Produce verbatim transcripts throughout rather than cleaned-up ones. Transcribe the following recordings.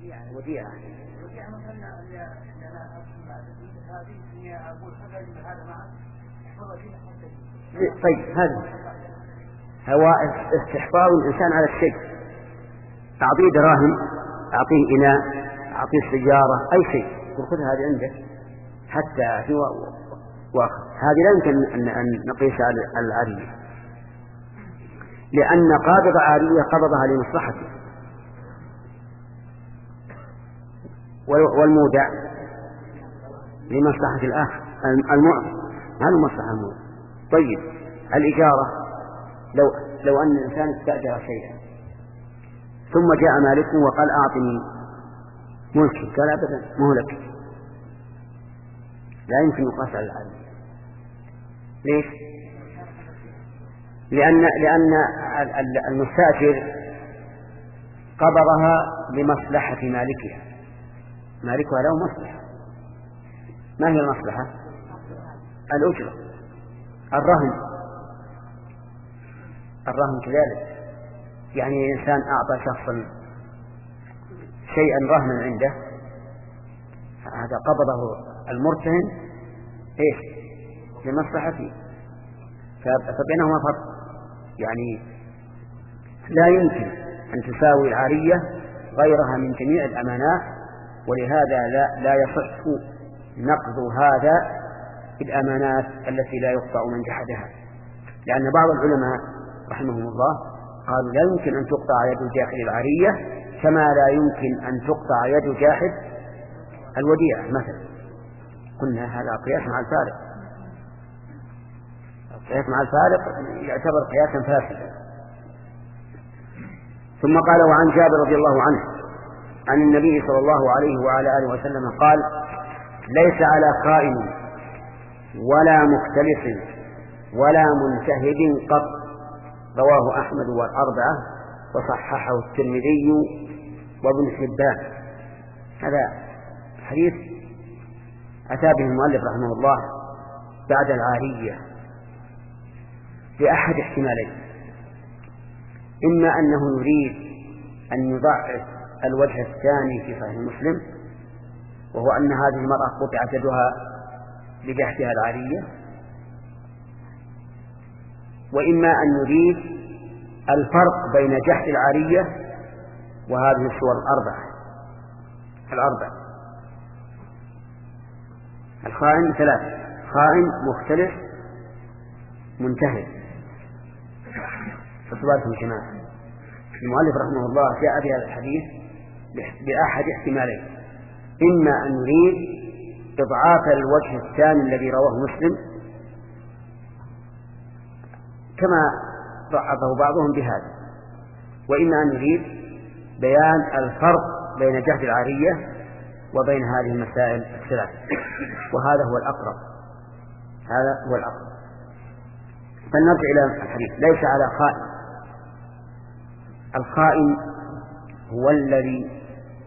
وديعة. طيب هذا هو استحفاظ الإنسان على الشيء. أعطيه دراهم، أعطيه إناء، أعطيه سيارة، أي شيء، وخذ هذه عندك حتى في واخر. هذه لا يمكن أن, أن نقيس على العارية، لأن قابض عارية قبضها لمصلحته، والمودع لمصلحة الآخر المعطي، هذا مصلحة المودع. طيب الإجارة، لو لو أن الإنسان استأجر شيئا ثم جاء مالكه وقال أعطني ملكي، قال أبدا مهلك، لا يمكن يقاس على العارية. ليش؟ لأن لأن المستأجر قبضها لمصلحة مالكها، مالكها له مصلحة. ما هي المصلحة؟ الأجرة، الرهن. الرهن كذلك، يعني إنسان أعطى شخصا شيئا رهنا عنده، هذا قبضه المرتهن إيش؟ لمصلحته، فبينهما فرق. يعني لا يمكن أن تساوي العارية غيرها من جميع الأمانات، ولهذا لا, لا يصح نقض هذا الأمانات التي لا يقطع من جحدها، لأن بعض العلماء رحمهم الله قالوا لا يمكن أن تقطع يد جاحد العارية كما لا يمكن أن تقطع يد جاحد الوديعة مثلا. قلنا هذا قياس مع الفارق، القياس مع الفارق يعتبر قياسا فاسدا. ثم قال: وعن جابر رضي الله عنه عن النبي صلى الله عليه وعلى آله وسلم قال: ليس على خائن ولا مختلف ولا منتهب قط. رواه أحمد والأربعة وصححه الترمذي وابن حبان. هذا حديث أتى به المؤلف رحمه الله بعد العارية بأحد احتمالين: إما أنه يريد أن يضعف الوجه الثاني في صحيح مسلم، وهو أن هذه المرأة قطعت يدها بجحدها العارية، وإما أن يريد الفرق بين جحد العارية وهذه الصور الأربعة الأربع. الخائن ثلاث: خائن، مختلف، منتهب. فصبرتم جماعة. المؤلف رحمه الله جاء بهذا الحديث بأحد احتمالين: إما أن يريد إضعاف الوجه الثاني الذي رواه مسلم كما ضعفه بعضهم بهذا، وإما أن يريد بيان الفرق بين جحد العارية وبين هذه المسائل الثلاث، وهذا هو الأقرب. هذا هو الأقرب. فلنرجع إلى الحديث. ليس على خائن. الخائن هو الذي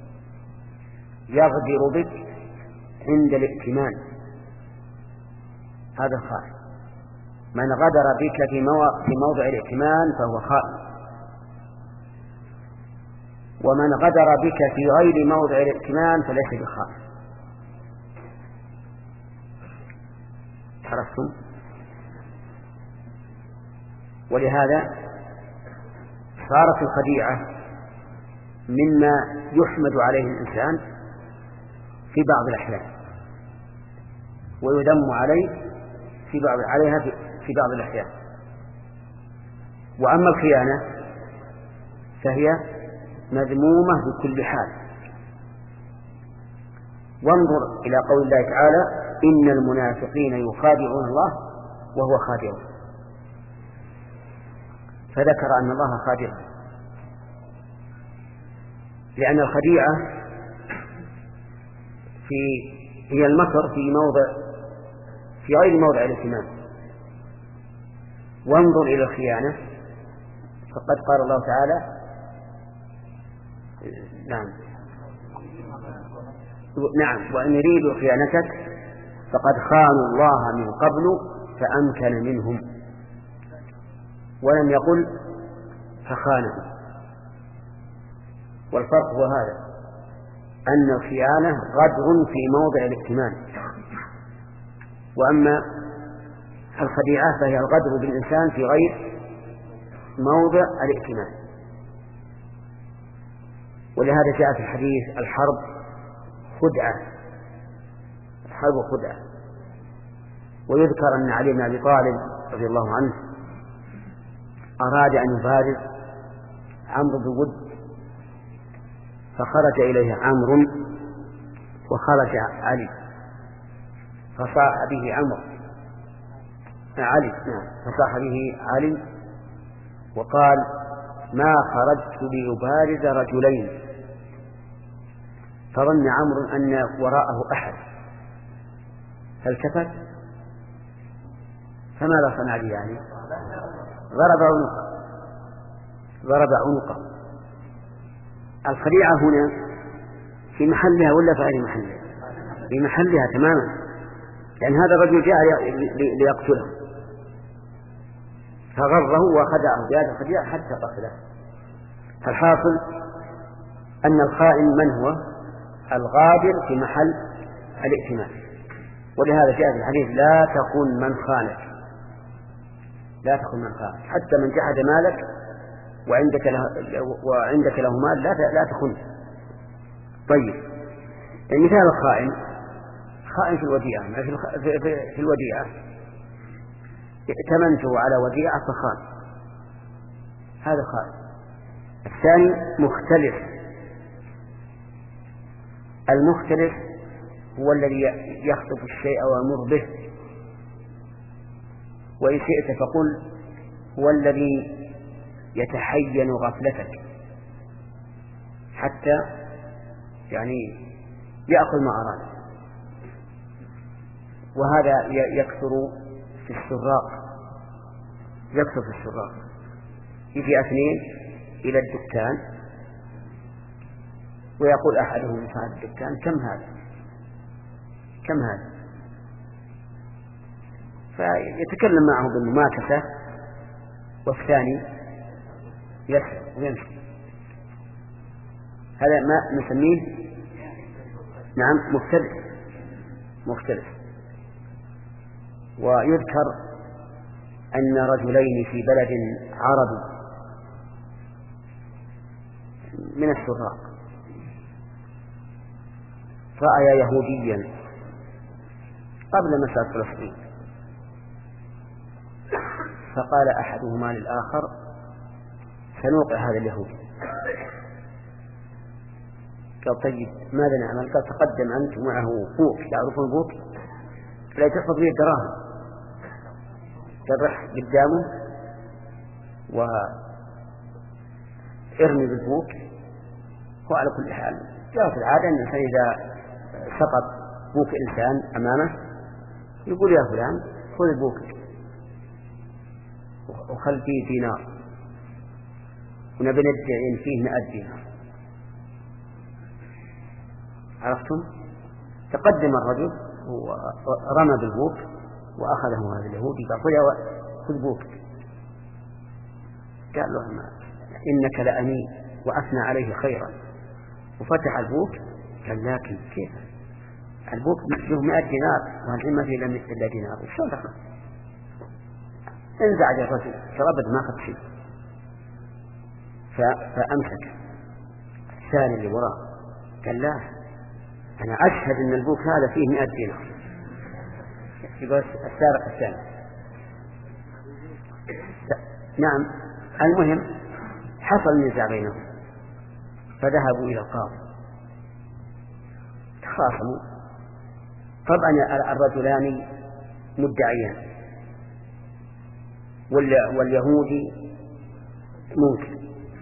يغدر بك عند الائتمان، هذا خائن. من غدر بك في موضع الائتمان فهو خائن، ومن غدر بك في غير موضع الائتمان فليس بخائن. عرفتم؟ ولهذا صارت الخديعة مما يحمد عليه الإنسان في بعض الأحيان ويذم عليه في بعض عليها في بعض الأحيان. وأما الخيانة فهي مذمومة بكل حال. وانظر إلى قول الله تعالى: إن المنافقين يخادعون الله وهو خادعهم، فذكر أن الله خادع، لأن الخديعة في هي المكر في موضع في غير موضع الائتمان. وانظر إلى الخيانة، فقد قال الله تعالى: نعم نعم وإن يريدوا خيانتك فقد خانوا الله من قبل فأمكن منهم، ولم يقل فخانهم. والفرق هو هذا: أن الخيانة غدر في موضع الائتمان، وأما الخديعة فهي الغدر بالإنسان في غير موضع الائتمان. ولهذا جاء في الحديث الحرب خدعة، الحرب خدعة. ويذكر أن علي بن أبي طالب رضي الله عنه أراد أن يبارز عمرو بود، فخرج إليه عمرو وخرج علي، فصاح به عمرو علي نعم فصاح به علي وقال: ما خرجت ليبارز رجلين. فظن عمرو أن وراءه أحد فالتفت، فماذا صنع لي يعني؟ ضرب عنقه ضرب عنقه. الخديعة هنا في محلها ولا في غير محلها؟ في محلها تماما، لأن هذا الرجل جاء ليقتله فغره وخدعه بهذا الخديعة حتى قتله. فالحاصل أن الخائن من هو؟ الغادر في محل الائتمان. ولهذا جاء في الحديث: لا تخن من خانك، لا تخن من خانك، حتى من جحد مالك وعندك له, وعندك له مال لا لا تخن. طيب، مثال الخائن: خائن في الوديعة، في, في, في الوديعة ائتمنته على وديعة فخان، هذا خائن. الثاني مختلف. المختلف هو الذي يخطف الشيء ويمر به، وإن شئت فقل هو الذي يتحين غفلتك حتى يعني يأخذ ما أراد. وهذا يكثر في السراق، يكثر في السراق. يجي اثنين إلى الدكان ويقول أحدهم صاحب الدكان: كم هذا كم هذا فيتكلم معه بالمماكسة، والثاني يسرق ويمشي. هذا ما نسميه نعم مختلف مختلف. ويذكر أن رجلين في بلد عربي من السراق رأيا يهوديا قبل مسألة فلسطين، فقال أحدهما للآخر: سنوقع هذا اليهودي. قال: طيب ماذا نعمل؟ قال: تقدم أنت معه بوك، تعرفون البوك؟ لا تحفظ به الدراهم. قال: رح قدامه وارمي بالبوك. وعلى كل حال جاء في العادة أن الإنسان إذا سقط بوك إنسان أمامه يقول: يا فلان خذ البوك وخل فيه دينار ونبي ندعي فيه مئة دينار. عرفتم؟ تقدم الرجل ورمى بالبوك وأخذه هذا اليهودي قال: خذ بوك. قال له: إنك لأمين، وأثنى عليه خيرا، وفتح البوك. قال: لكن كيف البوك له مئة دينار والحين ما فيه إلا دينار، وشو دخل؟ انزعج الرجل، شربت ما أخذ شيء. فأمسك الثاني اللي وراه قال: لا، أنا أشهد أن البوك هذا فيه مئة دينار. يقول السارق الثاني. نعم. المهم حصل نزاع بينهم، فذهبوا إلى القاضي تخاصموا. طبعا الرجلان مدعيان، واليهودي منكر،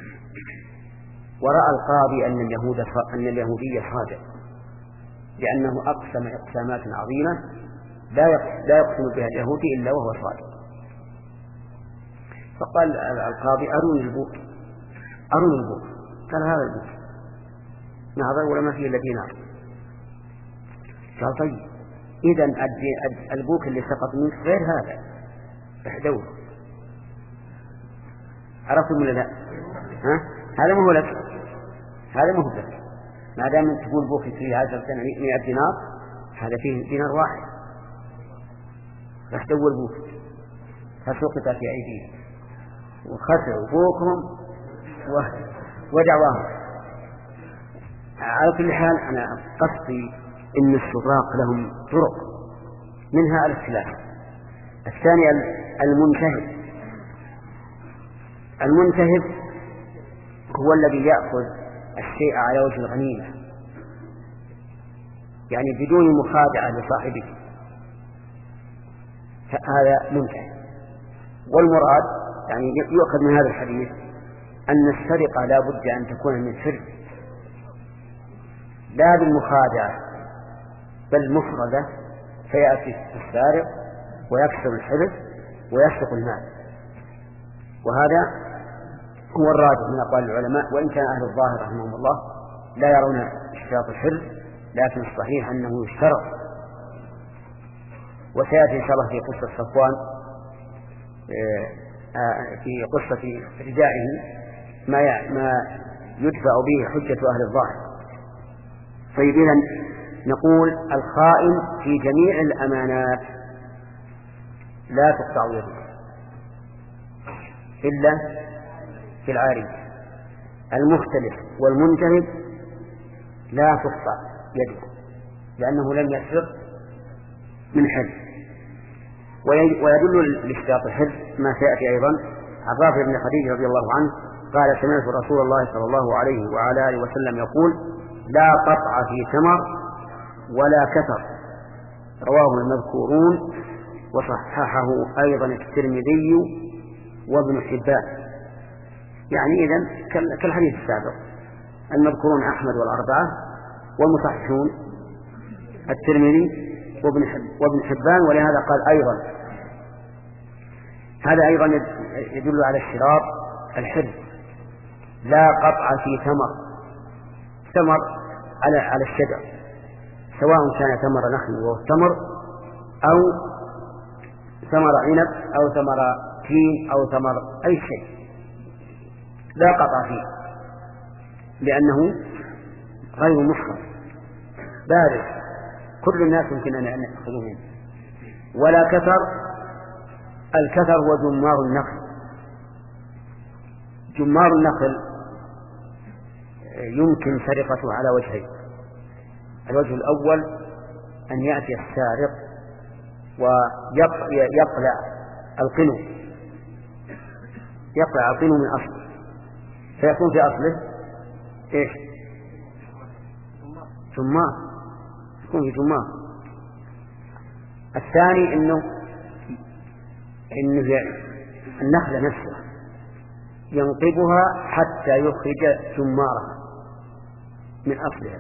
ورأى القاضي أن اليهود أن اليهودي صادق، لأنه أقسم إقسامات عظيمة لا لا يقسم بها اليهودي إلا وهو صادق. فقال القاضي: أروني البوك أروني البوك. قال: هذا البوك. نظر ولا ما فيه إلا دينار. قال: طيب إذن البوك اللي سقط منك غير هذا، احدوه. عرفتم ولا لا؟ ها؟ هذا ما هو لك، هذا ما هو لك. ما دام تقول بوكت فيه عشرة سنة مئة دينار، هذا فيه دينار واحد، راح تدور بوكت فسقط في أيديهم وخسروا بوكهم ودعواهم. على كل حال أنا قصدي إن السراق لهم طرق، منها الاختلاف. الثاني المنتهب. المنتهب هو الذي يأخذ الشيء على وجه الغنيمة، يعني بدون مخادعة لصاحبه، هذا منتهب. والمراد يعني يؤخذ من هذا الحديث أن السرقة لا بد أن تكون من سر، لا بالمخادعة بل مفردة، فيأتي السارق ويكسر الحرز ويسرق المال. وهذا هو الراجح من أقوال العلماء، وإن كان أهل الظاهر رحمهم الله لا يرون اشتراط الحرز، لكن الصحيح أنه يشترط. وسيأتي إن شاء الله في قصة صفوان في قصة ردائه ما ما يدفع به حجة أهل الظاهر. طيب إذن نقول الخائن في جميع الأمانات لا تقطع يده إلا في العارية. المختلف والمنتهب لا تقطع يده لأنه لم يسرق من حرز. ويدل لاشتراط الحرز ما سيأتي أيضا عن رافع بن خديج رضي الله عنه قال: سمعت رسول الله صلى الله عليه وعلى آله وسلم يقول: لا قطع في ثمر ولا كثر. رواه المذكورون وصححه أيضا الترمذي وابن حبان. يعني إذن كالحديث السابق، المذكورون أحمد والأربعة، والمصححون الترمذي وابن حبان. ولهذا قال أيضا هذا أيضا يدل على اشتراط الحرز: لا قطع في ثمر. ثمر على على الشجر، سواء كان ثمر نخل وهو التمر، أو ثمر عنب، أو ثمر تين، أو ثمر أي شيء، لا قطع فيه لأنه غير مشخص بارد، كل الناس يمكن أن يأخذوا منه. ولا كثر. الكثر هو جمار النخل. جمار النخل يمكن سرقته على وجهين: الوجه الأول أن يأتي السارق ويقلع القنو يقلع القنو من أصله، فيكون في أصله إيش؟ جمار، يكون في جمار. الثاني إنه إن النخلة نفسها ينقبها حتى يخرج جمارها من أصلها.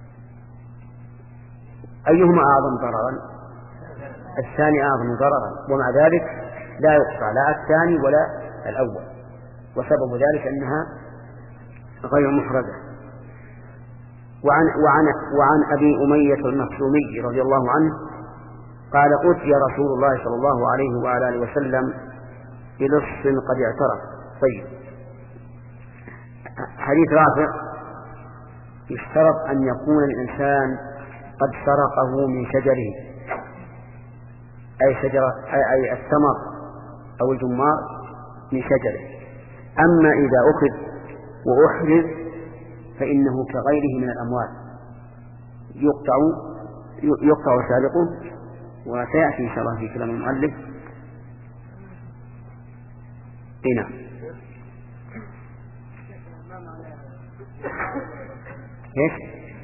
أيهما أعظم ضررا؟ الثاني أعظم ضررا، ومع ذلك لا يقطع لا الثاني ولا الأول، وسبب ذلك أنها غير محرزة. وعن, وعن, وعن أبي أمية المخزومي رضي الله عنه قال: أتي رسول الله صلى الله عليه وعلى آله وسلم بلص قد اعترف. طيب، حديث رافع يشترط أن يكون الإنسان قد سرقه من شجره، أي شجرة أي الثمر أو الجمار من شجره. أما إذا أخذ وأحرز فإنه كغيره من الأموال يقطع يقطع سارقه، وسيأتي إن شاء الله في كلام المؤلف. هنا إيش؟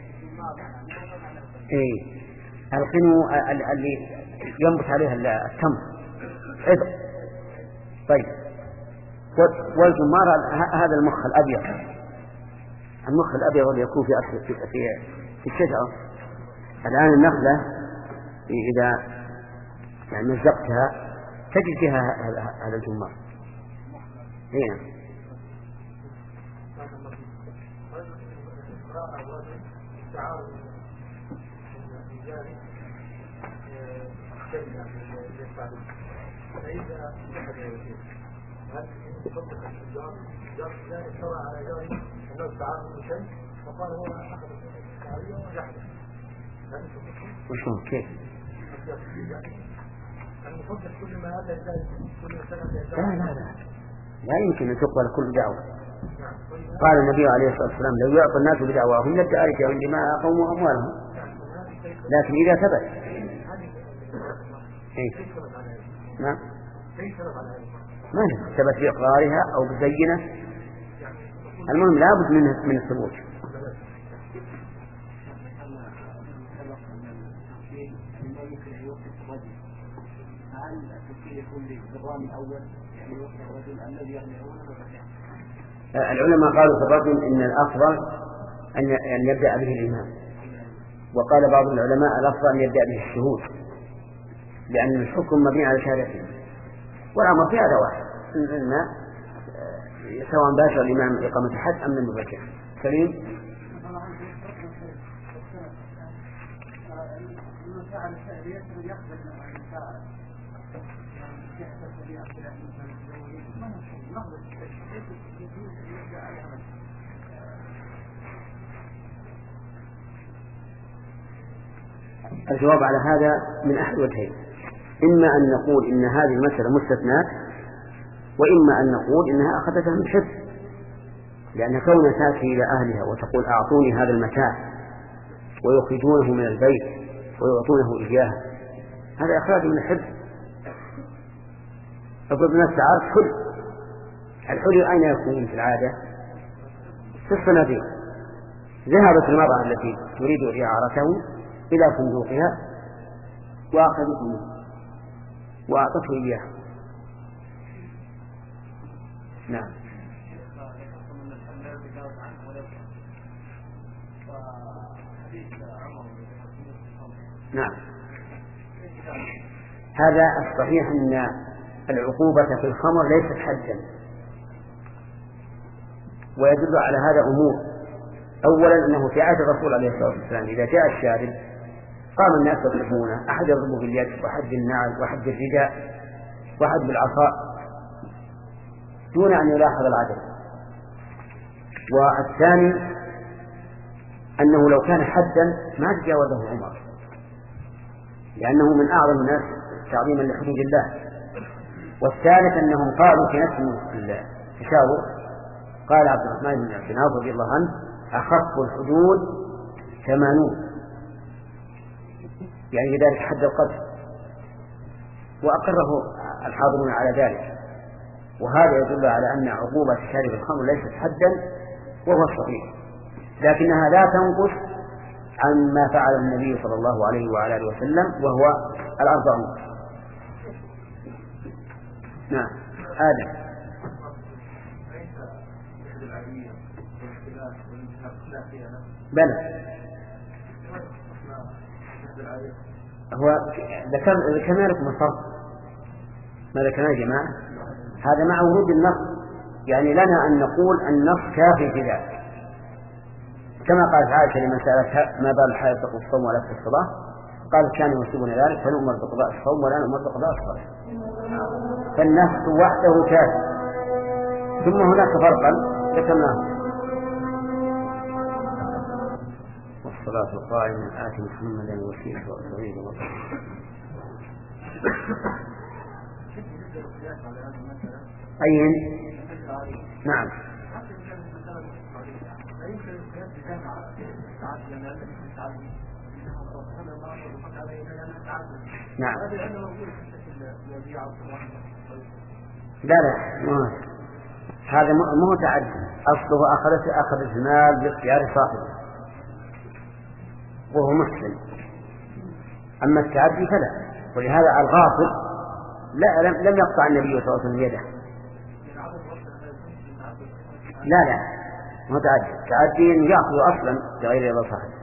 إيه القنو اللي ينبت عليها التمر عذر. طيب، والجمار هذا المخ الأبيض، المخ الأبيض اللي يكون في أصل في في الشجرة. الآن النخلة إذا يعني مزقتها تجد فيها هذا الجمار. هنا وشو كيف؟ لا لا لا لا يمكن أن تقبل كل دعوة. قال النبي عليه الصلاة والسلام لو يعطى الناس بدعواهم لادعى رجال دماءهم وأموالهم، لكن إذا ثبت إيه؟ نعم ما ثبت بإقرارها أو بزينة، المهم لا بد من من الثبوت. العلماء قالوا في الرجل إن الأفضل أن يبدأ به الإمام، وقال بعض العلماء الأفضل أن يبدأ به الشهود، لأن الحكم مبني على شهادته، والأمر في هذا واحد، إن سواء باشر الإمام إقامة الحد أم لم يباشر. سليم. الجواب على هذا من أحد وجهين، إما أن نقول إن هذه المسألة مستثنات، وإما أن نقول إنها أخذتها من حفظ، لأن كونها تأتي إلى أهلها وتقول أعطوني هذا المتاع ويخرجونه من البيت ويعطونه إياه، هذا إخراج من الحفظ. فقد الناس تعرف حل، الحل أين يكون في العادة؟ في الصناديق. ذهبت المرأة التي تريد إعارته إلى صندوقها وأخذته منه وأعطته إياه. نعم. نعم. هذا الصحيح أن العقوبة في الخمر ليست حدا، ويدل على هذا أمور. أولا أنه في عهد الرسول عليه الصلاة والسلام إذا جاء الشارب قام الناس يضربونه، أحد يضربه باليد، وأحد بالنعل، وأحد بالرداء، وأحد بالعصا، دون أن يلاحظ العدل. والثاني أنه لو كان حدا ما تجاوزه عمر، لأنه من أعظم الناس تعظيما لحدود الله. والثالث أنهم قالوا في نفس التشاور، قال عبد الرحمن بن عوف رضي الله عنه أخف الحدود ثمانون، يعني ذلك حد القذف، وأقره الحاضرون على ذلك. وهذا يدل على أن عقوبة شارب الخمر ليست حدا، وهو الصحيح، لكنها لا تنقص عما فعل النبي صلى الله عليه وعلى آله وسلم، وهو الأربعون. نعم. آدم. بلى هو ذكرنا لكم الفرق، ما ذكرنا يا جماعة، هذا مع ورود النص، يعني لنا أن نقول النص كافي في ذلك، كما قالت عائشة لمن سألتها ما بال الحائض تقضي الصوم ولا تقضي الصلاة، قالت كانوا يصيبون ذلك فنؤمر بقضاء الصوم ولا نؤمر بقضاء الصلاة، فالنص وحده كافي. ثم هناك فرقا ذكرناه، والصلاة قائمة آتي محمدا الوسيلة والفضيلة والفضيلة. أين؟ نعم. نعم. لا لا ما هذا مو تعدي، أصله أخذت أخذ المال باختيار صاحبه وهو مسلم، أما التعدي فلا. ولهذا الغاصب لا لم, لم يقطع النبي صلى الله عليه وسلم يده. لا لا ما تعدي، تعدي أن يأخذ أصلا بغير رضا صاحبه.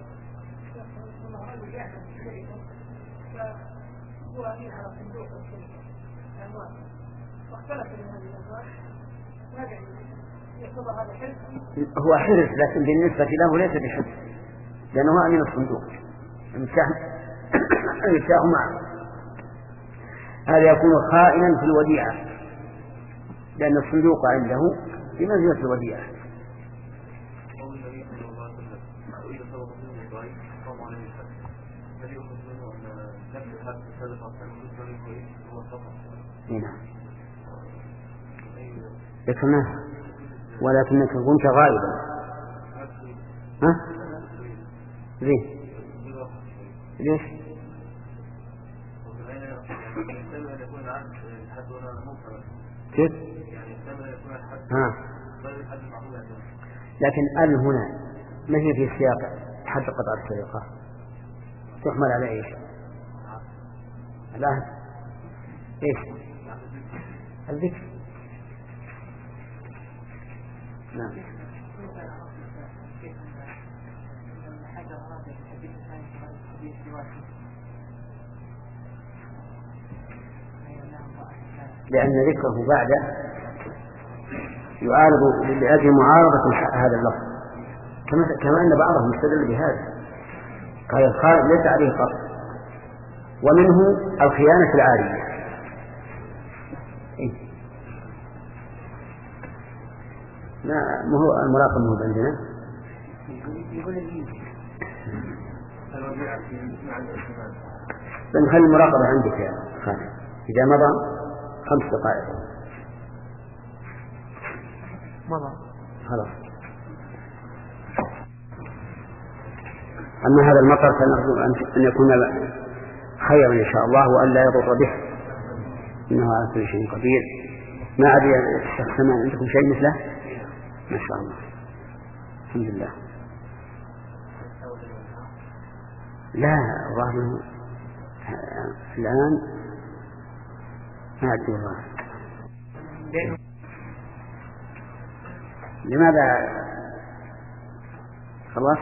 هو حرص، لكن بالنسبة له ليس بحرص، لأنه أمين الصندوق المفتاح معه. هذا يكون خائنا في الوديعة، لأن الصندوق عنده بمنزلة الوديعة. نعم. ذكرناه ولكنك كنت غائبا. ها؟ ليه؟ ليش؟ كيف؟ ها. لكن ال هنا ما هي في سياق حد قطع السرقة، تحمل على ايش؟ العهد. ايش؟ الذكر. نعم. لأن ذكره بعده يعارض لأجل معارضة هذا اللفظ، كما كما أن بعضهم استدل بهذا قال الخارج ليس عليه قصد، ومنه الخيانة العارية. إيه؟ ما هو المراقب مو عندنا؟ بنخلي المراقبة عندك يا خالد إذا مضى خمس دقائق. مضى خلاص. أما هذا المطر فنرجو أن يكون خيرا إن شاء الله وأن لا يضر به، إنه على كل شيء قدير. ما أدري الشيخ سمان عندكم شيء مثله؟ ما شاء الله الحمد لله. لا الظاهر الآن ما أدري والله لماذا. خلاص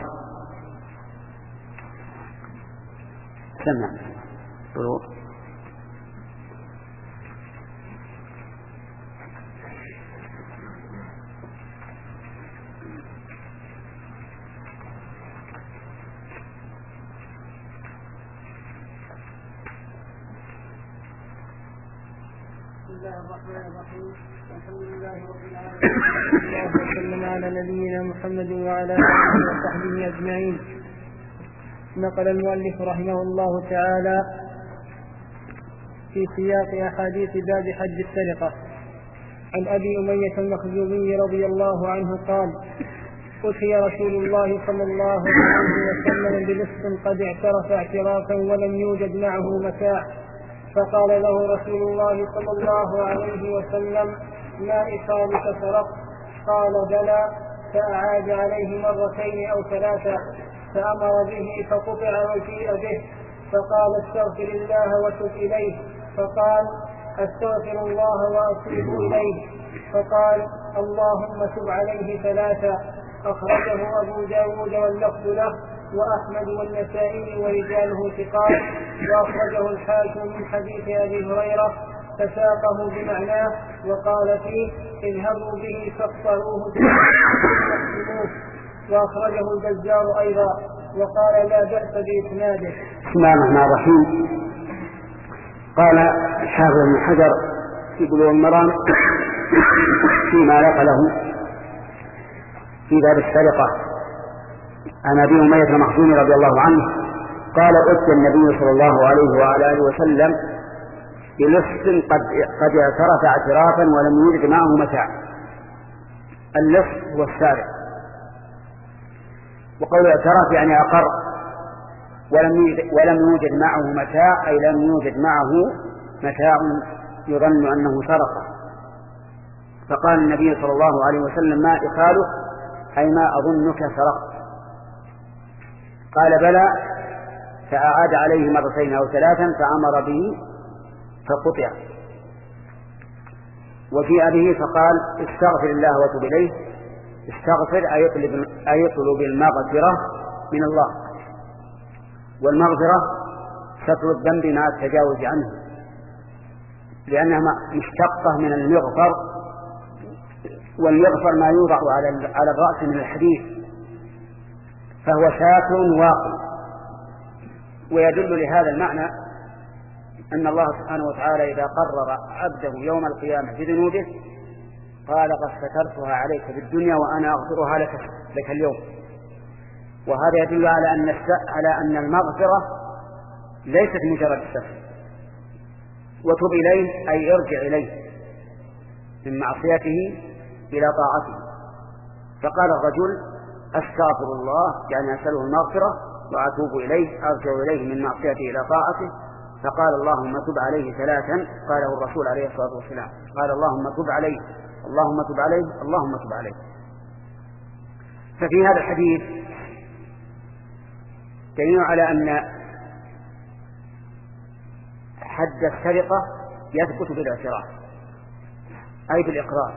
سمع طلوع. بسم الله الرحمن الرحيم. الحمد لله رب العالمين وسلم على نبينا محمد وعلى آله وصحبه أجمعين. نقل المؤلف رحمه الله تعالى في سياق أحاديث باب حج السرقة عن أبي أمية المخزومي رضي الله عنه قال: أتي رسول الله صلى الله عليه وسلم بلص قد اعترف اعترافا ولم يوجد معه متاع، فقال له رسول الله صلى الله عليه وسلم: ما إخالك سرقت؟ قال: بلى. فأعاد عليه مرتين أو ثلاثة فأمر به فقطع وجيء به، فقال: استغفر الله وتب إليه. فقال: استغفر الله وأتوب إليه. فقال: اللهم تب عليه ثلاثة. أخرجه أبو داود واللفظ له وأحمد والنسائي ورجاله ثقات، وأخرجه الحاكم من حديث أبي هريرة فساقه بمعناه وقال فيه: اذهبوا به فاقطعوه فاقتلوه. وأخرجه البزار أيضا وقال لا بأس بإسناده. بسم الله الرحمن الرحيم. قال الحافظ بن حجر في بلوغ المرام فيما نقله في باب السرقة عن أبي أمية المخزومي رضي الله عنه قال: أتي النبي صلى الله عليه وعلى آله وسلم بلص قد قد اعترف اعترافا ولم يوجد معه متاع. اللص هو السارق، وقول اعتراف يعني أقر، ولم ولم يوجد معه متاع أي لم يوجد معه متاع يظن أنه سرقه. فقال النبي صلى الله عليه وسلم: ما إخالك أي ما أظنك سرقت؟ قال: بلى. فأعاد عليه مرتين أو ثلاثا فأمر به فقطع وجيء به، فقال: استغفر الله وتب إليه. استغفر أي يطلب, أي يطلب المغفرة من الله، والمغفرة ستر الذنب مع التجاوز عنه، لأنها مشتقة من المغفر، والمغفر ما يوضع على الرأس من الحديد، فهو شاكر واقع. ويدل لهذا المعنى أن الله سبحانه وتعالى إذا قرر عبده يوم القيامة بذنوبه قال: قد سترتها عليك في الدنيا وأنا أغفرها لك, لك اليوم. وهذا يدل على أن على أن المغفرة ليست مجرد السفر. وتب إليه أي ارجع إليه من معصيته إلى طاعته. فقال الرجل أستغفر الله يعني أسأله المغفرة وأتوب إليه أرجع إليه من معصيته إلى طاعته. فقال اللهم تب عليه ثلاثا قاله الرسول عليه الصلاة والسلام، قال اللهم تب عليه اللهم تب عليه اللهم تب عليه. ففي هذا الحديث دليل على أن حد السرقة يثبت بالاعتراف أي بالإقرار،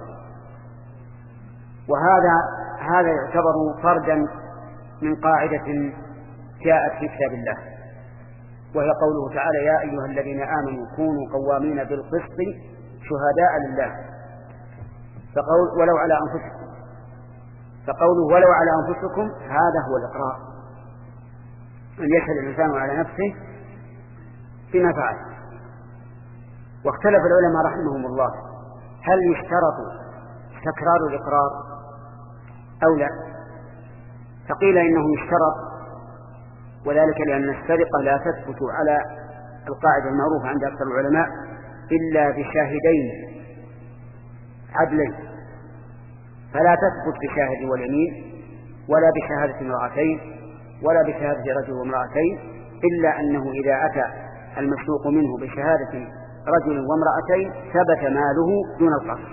وهذا هذا يعتبر فردا من قاعدة جاءت في كتاب الله، وهي قوله تعالى يا أيها الذين آمنوا كونوا قوامين بالقسط شهداء لله. فقول ولو على أنفسكم، فقوله ولو على أنفسكم هذا هو الإقرار، أن يشهد الإنسان على نفسه بما فعل. واختلف العلماء رحمهم الله هل يشترط تكرار الإقرار أو لا؟ فقيل إنه يشترط، وذلك لأن السرقة لا تثبت على القاعدة المعروفة عند أكثر العلماء إلا بشاهدين عدلين، فلا تثبت بشاهد واليمين ولا بشهادة امرأتين ولا بشهادة رجل وامرأتين، إلا أنه إذا أتى المسروق منه بشهادة رجل وامرأتين ثبت ماله دون القصد.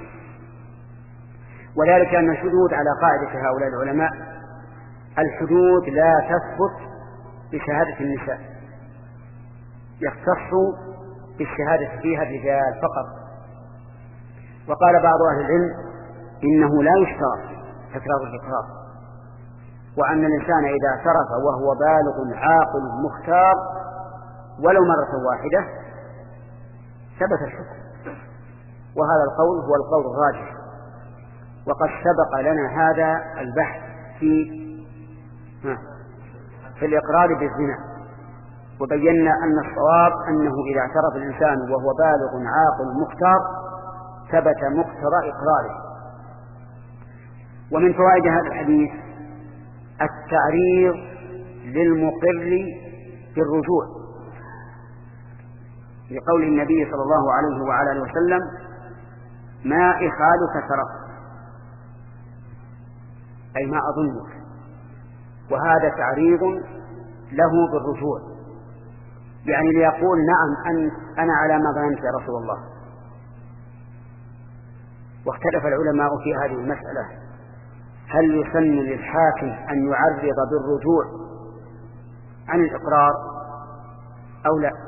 وذلك أن الحدود على قاعدة هؤلاء العلماء الحدود لا تثبت بشهادة النساء، يختص بالشهادة فيها الرجال فقط. وقال بعض أهل العلم إنه لا يشترط تكرار الإقرار، وأن الإنسان إذا اعترف وهو بالغ عاقل مختار ولو مرة واحدة ثبت الحكم، وهذا القول هو القول الراجح. وقد سبق لنا هذا البحث في في الإقرار بالزنا، وبينا أن الصواب أنه إذا اعترف الإنسان وهو بالغ عاقل مختار ثبت مقتضى إقراره. ومن فوائد هذا الحديث التعريض للمقر بالرجوع، لقول النبي صلى الله عليه وعلى اله وسلم ما إخالك سرق، أي ما أظنك، وهذا تعريض له بالرجوع، يعني ليقول نعم أن أنا على ما ظننت يا رسول الله. واختلف العلماء في هذه المسألة هل يسن للحاكم أن يعرض بالرجوع عن الإقرار أو لا.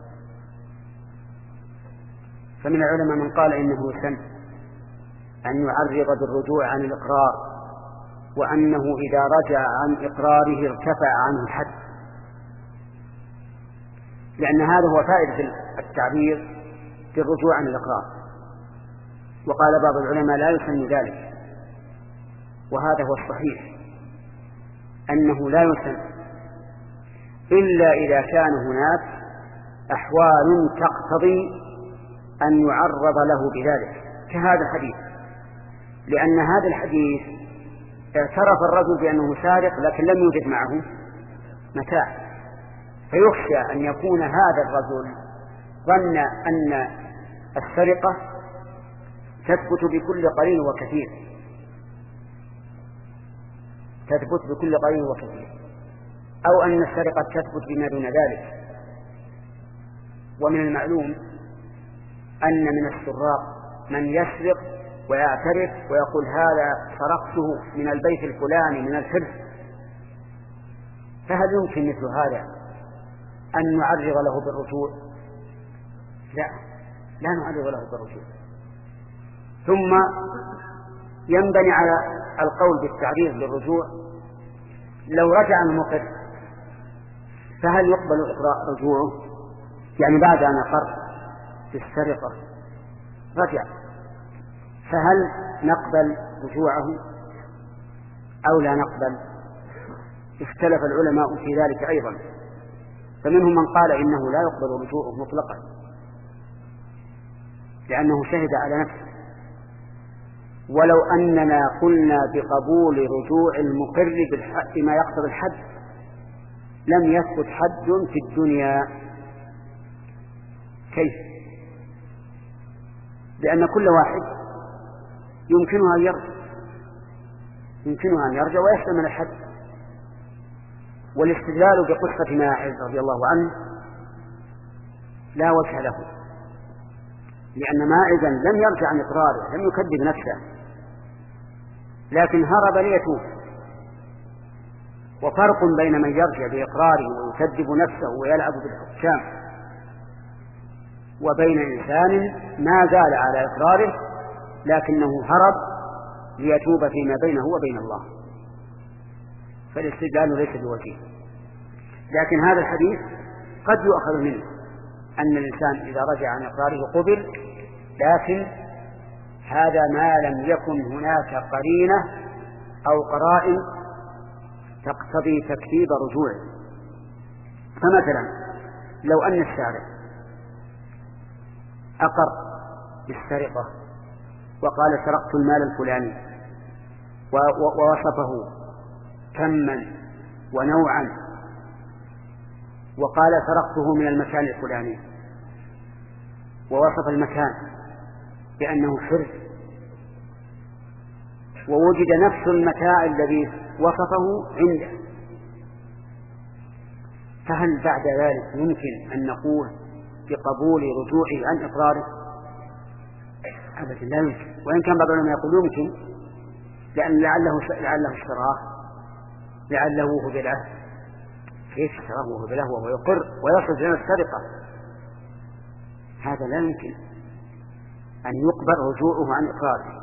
فمن العلماء من قال إنه يسن أن يعرض بالرجوع عن الإقرار، وأنه إذا رجع عن إقراره ارتفع عنه الحد، لأن هذا هو فائدة التعبير بالرجوع عن الإقرار. وقال بعض العلماء لا يسن ذلك، وهذا هو الصحيح أنه لا يسن إلا إذا كان هناك أحوال تقتضي أن يعرض له بذلك، كهذا الحديث، لأن هذا الحديث اعترف الرجل بأنه سارق لكن لم يوجد معه متاع، فيخشى أن يكون هذا الرجل ظن أن السرقة تثبت بكل قليل وكثير، تثبت بكل قليل وكثير، أو أن السرقة تثبت بما دون ذلك. ومن المعلوم أن من السراق من يسرق ويعترف ويقول هذا سرقته من البيت الفلاني من الحرز، فهل يمكن مثل هذا أن نعرض له بالرجوع؟ لا، لا نعرض له بالرجوع. ثم ينبني على القول بالتعريض بالرجوع لو رجع المقر فهل يقبل إقراء رجوعه؟ يعني بعد أن أقر بالسرقة رجع، فهل نقبل رجوعه أو لا نقبل؟ اختلف العلماء في ذلك أيضا، فمنهم من قال إنه لا يقبل رجوعه مطلقا لأنه شهد على نفسه، ولو أننا قلنا بقبول رجوع المقر بما يقتضي الحد لم يثبت حد في الدنيا. كيف؟ لأن كل واحد يمكنها أن يرجع يمكنها أن يرجع ويحتمل الحد. والاستدلال بقصة ماعز رضي الله عنه لا وجه له، لأن ماعزا لم يرجع عن إقراره، لم يكذب نفسه، لكن هرب ليتوب. وفرق بين من يرجع بإقراره ويكذب نفسه ويلعب بالحكام وبين إنسان ما زال على إقراره لكنه هرب ليتوب فيما بينه وبين الله، فالاستدلال ليس بوجيه. لكن هذا الحديث قد يؤخذ منه أن الإنسان إذا رجع عن إقراره قبل، لكن هذا ما لم يكن هناك قرينة أو قرائن تقتضي تكذيب رجوعه. فمثلا لو أن الشارع أقر بالسرقة وقال سرقت المال الفلاني ووصفه كما ونوعا وقال سرقته من المكان الفلاني ووصف المكان بأنه حرز، ووجد نفس المتاع الذي وصفه عنده، فهل بعد ذلك يمكن أن نقول بقبول رجوعه عن إقراره؟ أبدا لا يمكن. وإن كان بعض العلماء يقول يمكن، لأن لعله لعله اشتراه، لعله وهب له. كيف اشتراه وهب له وهو يقر ويصف لنا السرقة؟ هذا لا يمكن أن يقبل رجوعه عن إقراره،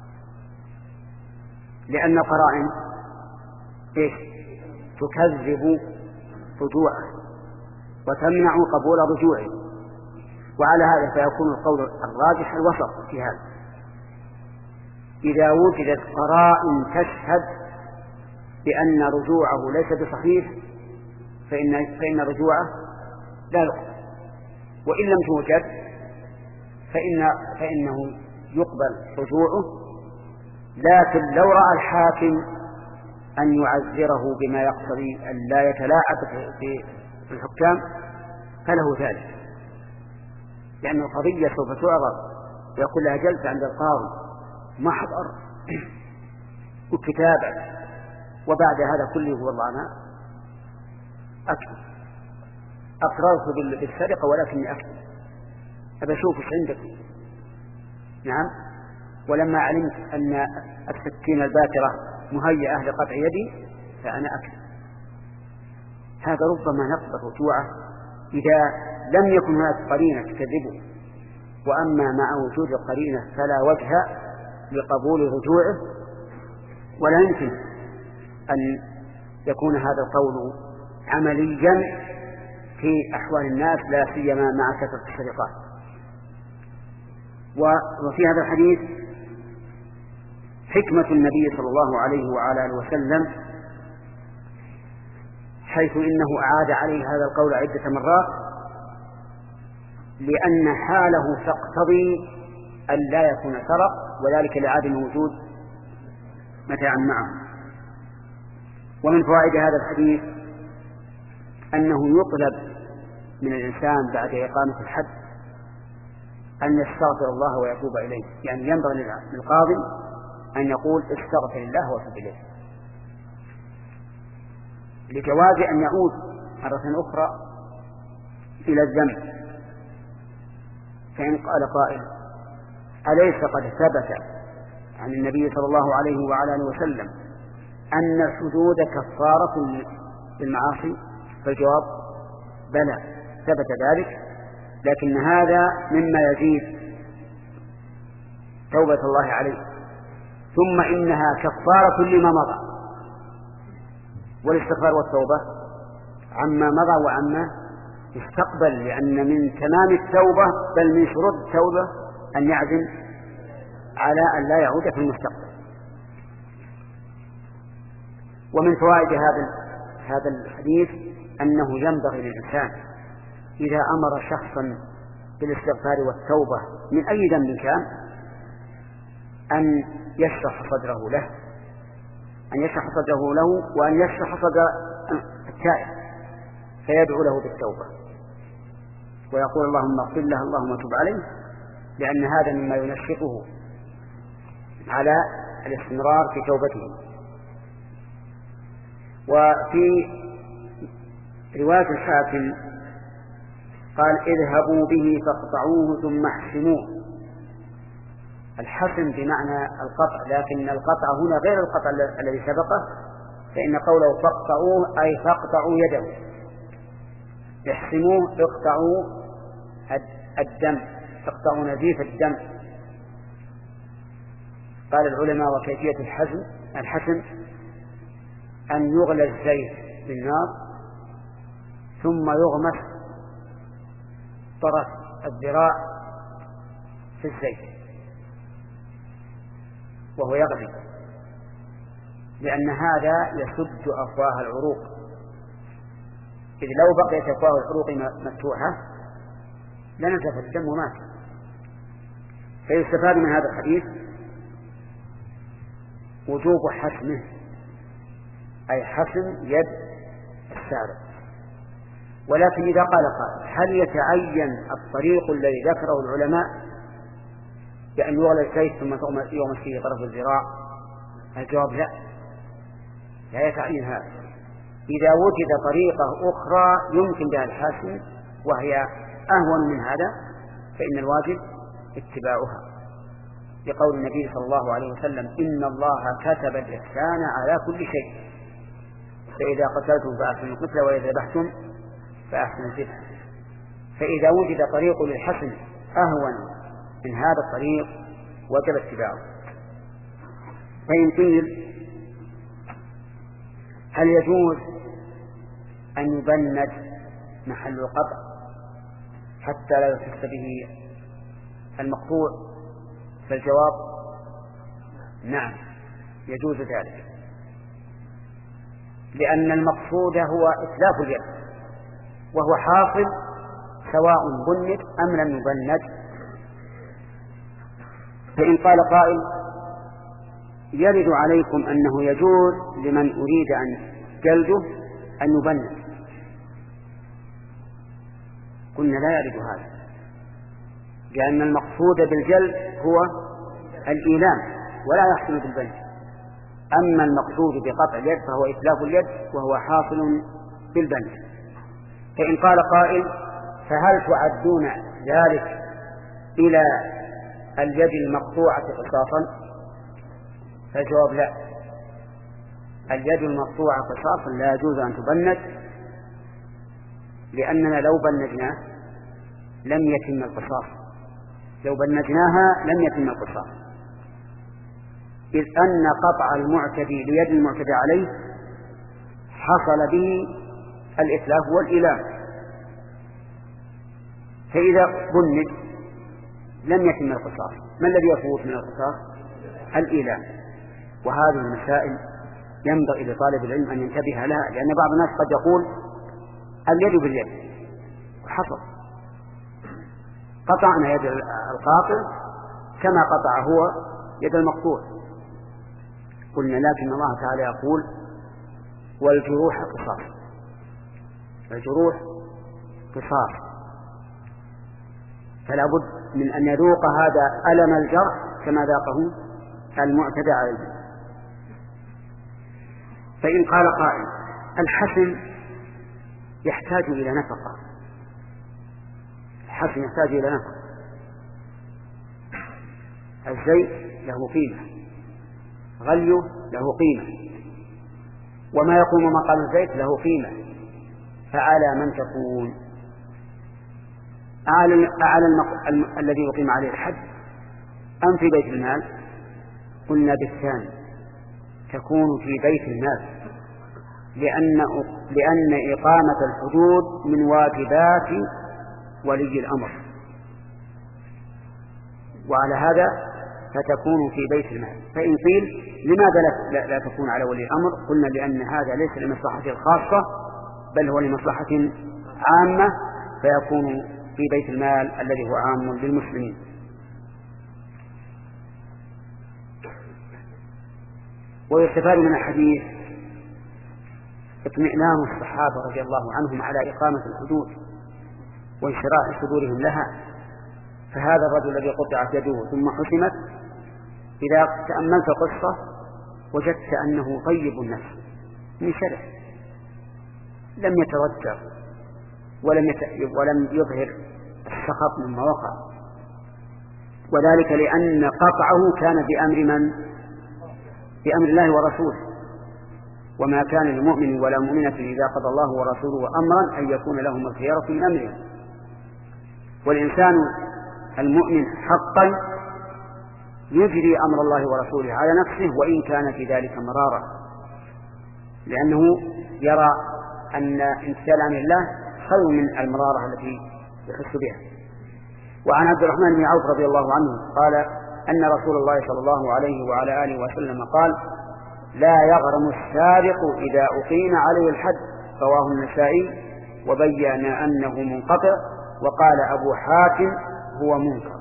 لأن قرائن إيش تكذب رجوعه وتمنع قبول رجوعه. وعلى هذا فيكون القول الراجح الوسط في هذا. إذا وجدت قرائن تشهد بأن رجوعه ليس بصحيح فإن, فإن رجوعه لا يقبل، وإن لم توجد فإن فإنه يقبل رجوعه. لكن لو رأى الحاكم أن يعذره بما يقتضي أن لا يتلاعب في الحكام فله ذلك، لأن القضية سوف تعرض ويقول لها جلسة عند القاضي محضر وكتابة، وبعد هذا كله والله أنا أكتب أقررت بالسرقة ولكني أكتب أبى أشوف إيش عندكم. نعم. ولما علمت أن السكين الباكرة مهيئة لقطع يدي فأنا أكتب. هذا ربما نقبل رجوعه إذا لم يكن هناك قرينة تكذبه، وأما مع وجود القرينة فلا وجه لقبول رجوعه. ولا يمكن أن يكون هذا القول عمليا في أحوال الناس، لا سيما مع كثرة السرقات. وفي هذا الحديث حكمة النبي صلى الله عليه وعلى آله وسلم، حيث إنه أعاد عليه هذا القول عدة مرات، لأن حاله تقتضي أن لا يكون سرق، وذلك لعدم وجود متاع معه. ومن فوائد هذا الحديث أنه يطلب من الإنسان بعد إقامة الحد أن يستغفر الله ويتوب إليه، يعني ينبغي للقاضي أن يقول استغفر الله وتوب إليه، لجواز أن يعود مرة أخرى إلى الذنب. فإن قال قائل أليس قد ثبت عن النبي صلى الله عليه وعلى آله وسلم أن الحدود كفارة للمعاصي؟ فالجواب بلى، ثبت ذلك، لكن هذا مما يزيد توبة الله عليه. ثم إنها كفارة لما مضى، والاستغفار والتوبة عما مضى وعما استقبل، لأن من تمام التوبة بل من شروط التوبة أن يعزم على أن لا يعود في المستقبل. ومن فوائد هذا هذا الحديث أنه ينبغي للإنسان إذا أمر شخصا بالاستغفار والتوبة من أي ذنب كان أن يشرح صدره له أن يشرح صدره له وأن يشرح صدر التائب فيدعو له بالتوبة ويقول اللهم اغفر له اللهم تب عليه، لأن هذا مما ينشطه على الاستمرار في توبته. وفي رواية الحاكم قال اذهبوا به فاقطعوه ثم احسنوه. الحسن بمعنى القطع، لكن القطع هنا غير القطع الذي سبقه، فإن قوله فاقطعوه أي فاقطعوا يده، احسنوه اقطعوا الدم، اقطعوا نزيف الدم. قال العلماء وكيفية الحزم الحسن أن يغلى الزيت بالنار ثم يغمس طرف الذراع في الزيت وهو يغلي، لأن هذا يسد أفواه العروق، إذ لو بقيت أفواه العروق مفتوحة لنزف الدم ومات. فيستفاد من هذا الحديث وجوب حسمه، أي حسم يد السارق. ولكن إذا قال قائل هل يتعين الطريق الذي ذكره العلماء بأن يغلى الزيت ثم يغمس فيه طرف الذراع؟ الجواب لا، لا يتعين هذا. إذا وجد طريقة أخرى يمكن بها الحاسم وهي أهون من هذا فإن الواجب اتباعها، لقول النبي صلى الله عليه وسلم إن الله كتب الإحسان على كل شيء، فإذا قتلتم فأحسنوا القتل وإذا ذبحتم فأحسنوا الذبح. فإذا وجد طريق للحسن أهون من هذا الطريق وجب اتباعه. فإن قيل هل يجوز أن يبند محل القطع حتى لا يحس به المقطوع؟ فالجواب نعم يجوز ذلك، لأن المقصود هو إتلاف اليد وهو حاصل سواء بند أم لم يبند. فإن قال قائل يرد عليكم أنه يجوز لمن أريد أن جلده أن يبند، قلنا لا يرد هذا، لأن المقصود بالجلد هو الإيلام ولا يحصل بالبند. أما المقصود بقطع اليد فهو إتلاف اليد وهو حاصل بالبند. فإن قال قائل فهل تعدون ذلك إلى اليد المقطوعة قصاصا؟ فالجواب لا، اليد المقطوعة قصاصا لا يجوز أن تبند، لأننا لو بندناه لم يتم القصاص، لو بندناها لم يتم القصاص، إذ أن قطع المعتدي ليد المعتدى عليه حصل به الإتلاف والإيلام، فإذا بند لم يتم القصاص. ما الذي يفوت من القصاص؟ الإيلام. وهذه المسائل ينبغي لطالب العلم أن ينتبه لها، لأن بعض الناس قد يقول اليد باليد، وحصل قطعنا يد القاطع كما قطع هو يد المقطوع. قلنا لكن الله تعالى يقول والجروح قصاص، الجروح قصاص، فلا بد من أن يذوق هذا ألم الجرح كما ذاقه المعتدى عليه. فإن قال قائل الحسن يحتاج إلى نفقة، الحسن يحتاج إلى نفقة، الزيت له قيمة، غليه له قيمة، وما يقوم مقام الزيت له قيمة، فعلى من تكون؟ أعلى, أعلى المق... الم... الذي يقيم عليه الحد أم في بيت المال؟ قلنا بالثاني، تكون في بيت المال، لأن, لأن إقامة الحدود من واجبات ولي الأمر، وعلى هذا فتكون في بيت المال. فإن قيل لماذا لا, لا تكون على ولي الأمر؟ قلنا لأن هذا ليس لمصلحة الخاصة بل هو لمصلحة عامة، فيكون في بيت المال الذي هو عام للمسلمين. ويستفاد من الحديث اطمئنان الصحابة رضي الله عنهم على إقامة الحدود وانشراح صدورهم لها. فهذا الرجل الذي قطعت يده ثم حسمت إذا تأملت القصة وجدت أنه طيب النفس منشرح، لم يتوجه ولم ولم يظهر السخط مما وقع، وذلك لأن قطعه كان بأمر من؟ بأمر الله ورسوله، وما كان لمؤمن ولا مؤمنة إذا قضى الله ورسوله أمرا أن يكون لهم الخيرة من أمره. والإنسان المؤمن حقا يجري أمر الله ورسوله على نفسه وإن كان في ذلك مرارا، لأنه يرى أن امتثال أمر الله خير من المرارة التي يحس بها. وعن عبد الرحمن بن عوف رضي الله عنه قال أن رسول الله صلى الله عليه وعلى آله وسلم قال: لا يغرم السارق إذا أقيم عليه الحد، رواه النسائي، وبين أنه منقطع، وقال أبو حاتم هو منكر.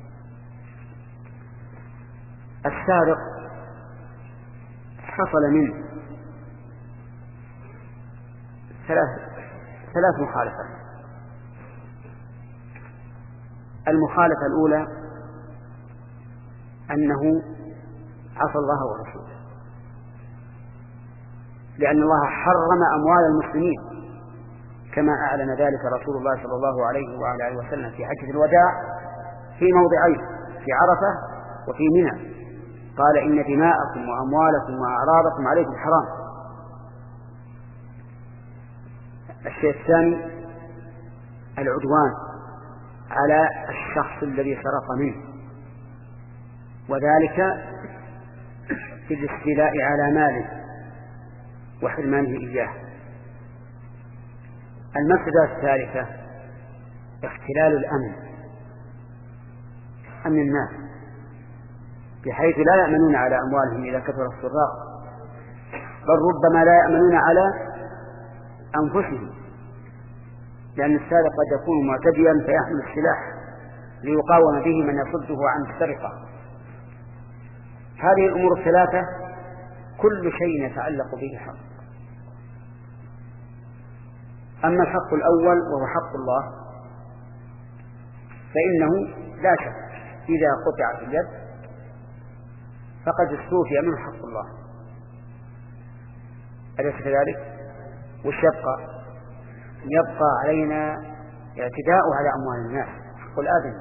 السارق حصل منه ثلاث ثلاث مخالفات. المخالفة الأولى أنه عصى الله ورسوله، لأن الله حرم أموال المسلمين كما أعلن ذلك رسول الله صلى الله عليه وعلى آله وسلم في حجة الوداع في موضعين، في عرفة وفي منى، قال: إن دماءكم وأموالكم وأعراضكم عليكم حرام. الشيء الثاني العدوان على الشخص الذي سرق منه، وذلك في الاستيلاء على ماله وحرمانه إياه. المفسدة الثالثة اختلال الأمن، أمن الناس، بحيث لا يأمنون على أموالهم إذا كثر السراق، بل ربما لا يأمنون على أنفسهم، لأن السارق قد يكون معتديا فيحمل السلاح ليقاوم به من يصده عن السرقة. هذه الأمور الثلاثة كل شيء يتعلق به حق. أما الحق الأول وهو حق الله فإنه لا شك إذا قطعت اليد فقد استوفي منه حق الله، أليس كذلك؟ وش يبقى؟ يبقى علينا اعتداء على أموال الناس، حق الآدم.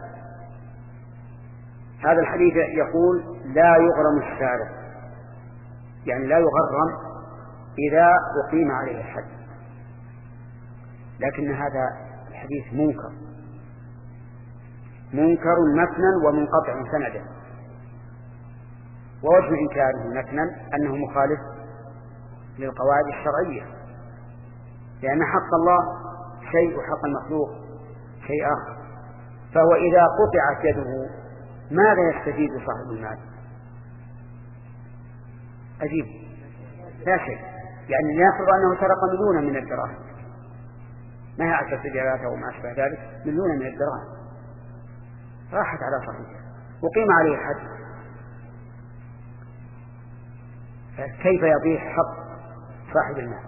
هذا الحديث يقول: لا يغرم السارق، يعني لا يغرم إذا أقيم عليه الحد، لكن هذا الحديث منكر منكر متنا ومنقطع سندا. ووجه إنكاره متنا أنه مخالف للقواعد الشرعية، لأن حق الله شيء وحق المخلوق شيء آخر. فهو إذا قطعت يده ماذا يستفيد صاحب المال؟ أجيب: لا شيء. يعني يفرض أنه سرق مليونا من الدراهم، ما هي عشر سجلات أو ما أشبه ذلك، مليونا من الدراهم راحت على صاحبه وقيم عليه الحد، فكيف يضيع حق صاحب المال؟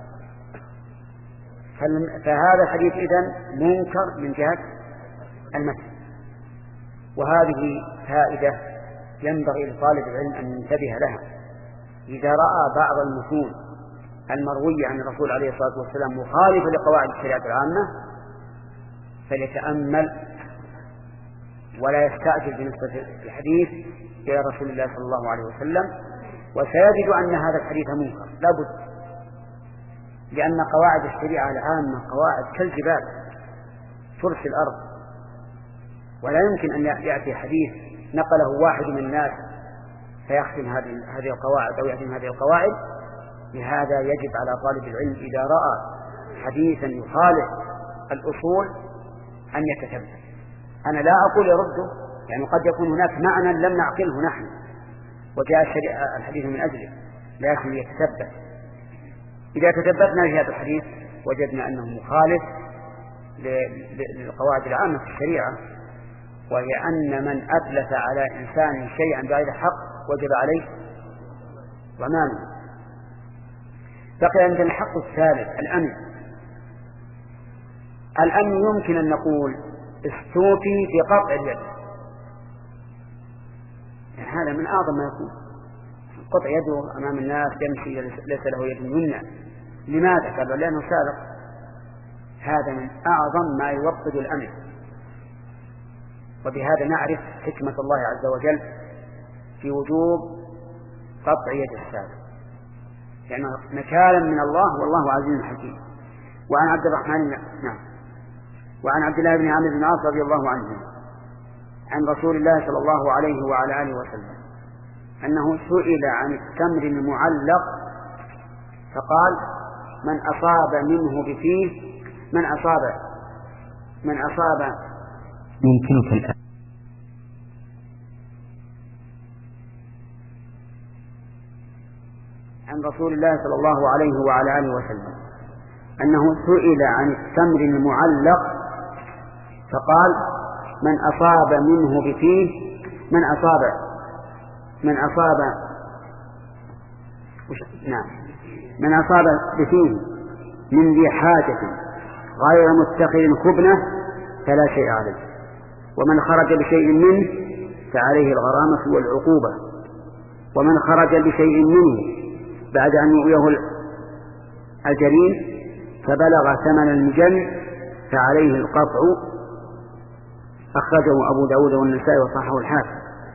فهذا الحديث إذن منكر من جهة المتن. وهذه فائدة ينبغي لطالب العلم أن ينتبه لها. إذا رأى بعض المتون المروية عن الرسول عليه الصلاة والسلام مخالفة لقواعد الشريعة العامة فليتأمل ولا يستعجل بنسبة الحديث إلى رسول الله صلى الله عليه وسلم، وسيجد أن هذا الحديث منكر لا بد، لأن قواعد الشريعة العامة قواعد كالجبال ترسي الأرض، ولا يمكن أن يأتي حديث نقله واحد من الناس فيختم هذه هذه القواعد أو يختم هذه القواعد. لهذا يجب على طالب العلم إذا رأى حديثا يخالف الأصول أن يتثبت. أنا لا أقول يرده، يعني قد يكون هناك معنى لم نعقله نحن وجاء الحديث من أجله، لكن يتثبت. إذا تثبتنا في هذا الحديث وجدنا أنه مخالف للقواعد العامة في الشريعة، وهي أن من أتلف على إنسان شيئا بغير حق وجب عليه ضمانه. بقي عندنا الحق الثالث الأمن. الأمن يمكن أن نقول استوفي بقطع اليد، هذا من أعظم ما يكون. قطع يده أمام الناس يمشي ليس له يد يمنى، لماذا؟ قالوا لأنه سابق. هذا من أعظم ما يوطد الأمن، وبهذا نعرف حكمة الله عز وجل في وجوب قطع يد السابق، يعني نكالا من الله، والله عزيز حكيم. وعن عبد الرحمن نعم وعن عبد الله بن عمرو بن العاص رضي الله عنه عن رسول الله صلى الله عليه وعلى آله وسلم أنه سئل عن التمر المعلق فقال: من أصاب منه بفيه من أصاب من أصاب يمكنك الآن. عن رسول الله صلى الله عليه وعلى آله وسلم أنه سئل عن التمر المعلق فقال: من أصاب منه بفيه من أصاب من أصاب نعم من أصاب بفيه من ذي حاجة غير متخذ خبنة فلا شيء عليه، ومن خرج بشيء منه فعليه الغرامة والعقوبة، ومن خرج بشيء منه بعد أن يؤويه الجرين فبلغ ثمن المجن فعليه القطع. أخرجه أبو داود والنسائي وصححه الحاكم.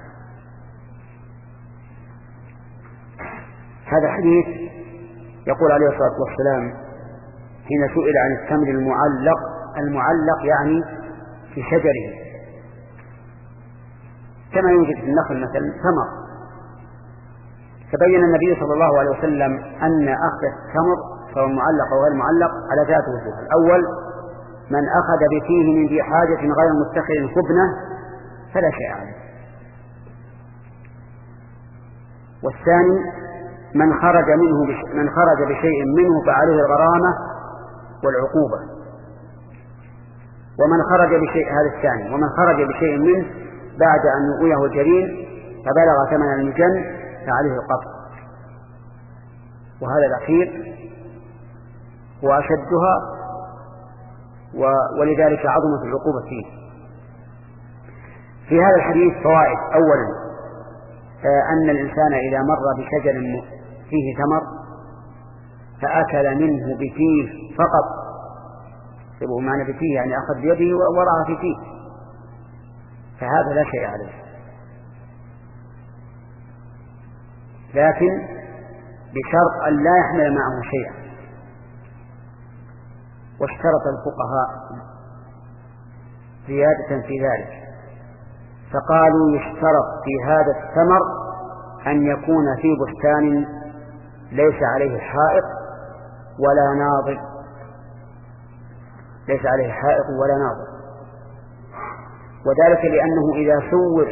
هذا حديث يقول عليه الصلاة والسلام حين سئل عن التمر المعلق، المعلق يعني في شجره، كما يوجد في النخل مثلا ثمر، فبين النبي صلى الله عليه وسلم أن أخذ التمر سواء معلق أو غير معلق على ذات وجوه. الأول: من أخذ بفيه من ذي حاجة غير متخذ خبنة فلا شيء عليه. والثاني: من خرج منه بش... من خرج بشيء منه فعليه الغرامة والعقوبة. ومن خرج بشيء هذا الثاني ومن خرج بشيء منه بعد أن يؤويه الجرين فبلغ ثمن المجن فعليه القطع. وهذا الأخير هو أشدها، ولذلك عظمت العقوبة فيه. في هذا الحديث فوائد. أولا: أن الإنسان إذا مر بشجر فيه ثمر فأكل منه بفيه فقط، يبقى معنى بفيه يعني أخذ بيده ورعى في فيه، فهذا لا شيء عليه. لكن بشرط أن لا يحمل معه شيئا. واشترط الفقهاء زيادة في ذلك، فقالوا: يشترط في هذا الثمر أن يكون في بستان ليس عليه حائط ولا ناظر، ليس عليه حائط ولا ناظر، وذلك لأنه إذا صور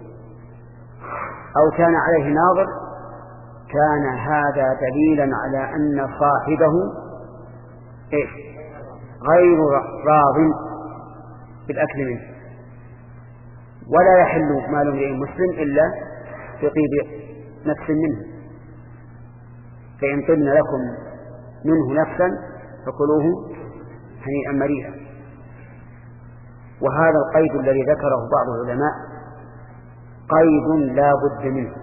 أو كان عليه ناظر كان هذا دليلا على أن صاحبه إيش؟ غير راض بالأكل منه، ولا يحل مال امرئ مسلم إلا بطيب نفس منه، فإن طبن لكم منه نفسا فكلوه هنيئا مريئا. وهذا القيد الذي ذكره بعض العلماء قيد لا بد منه،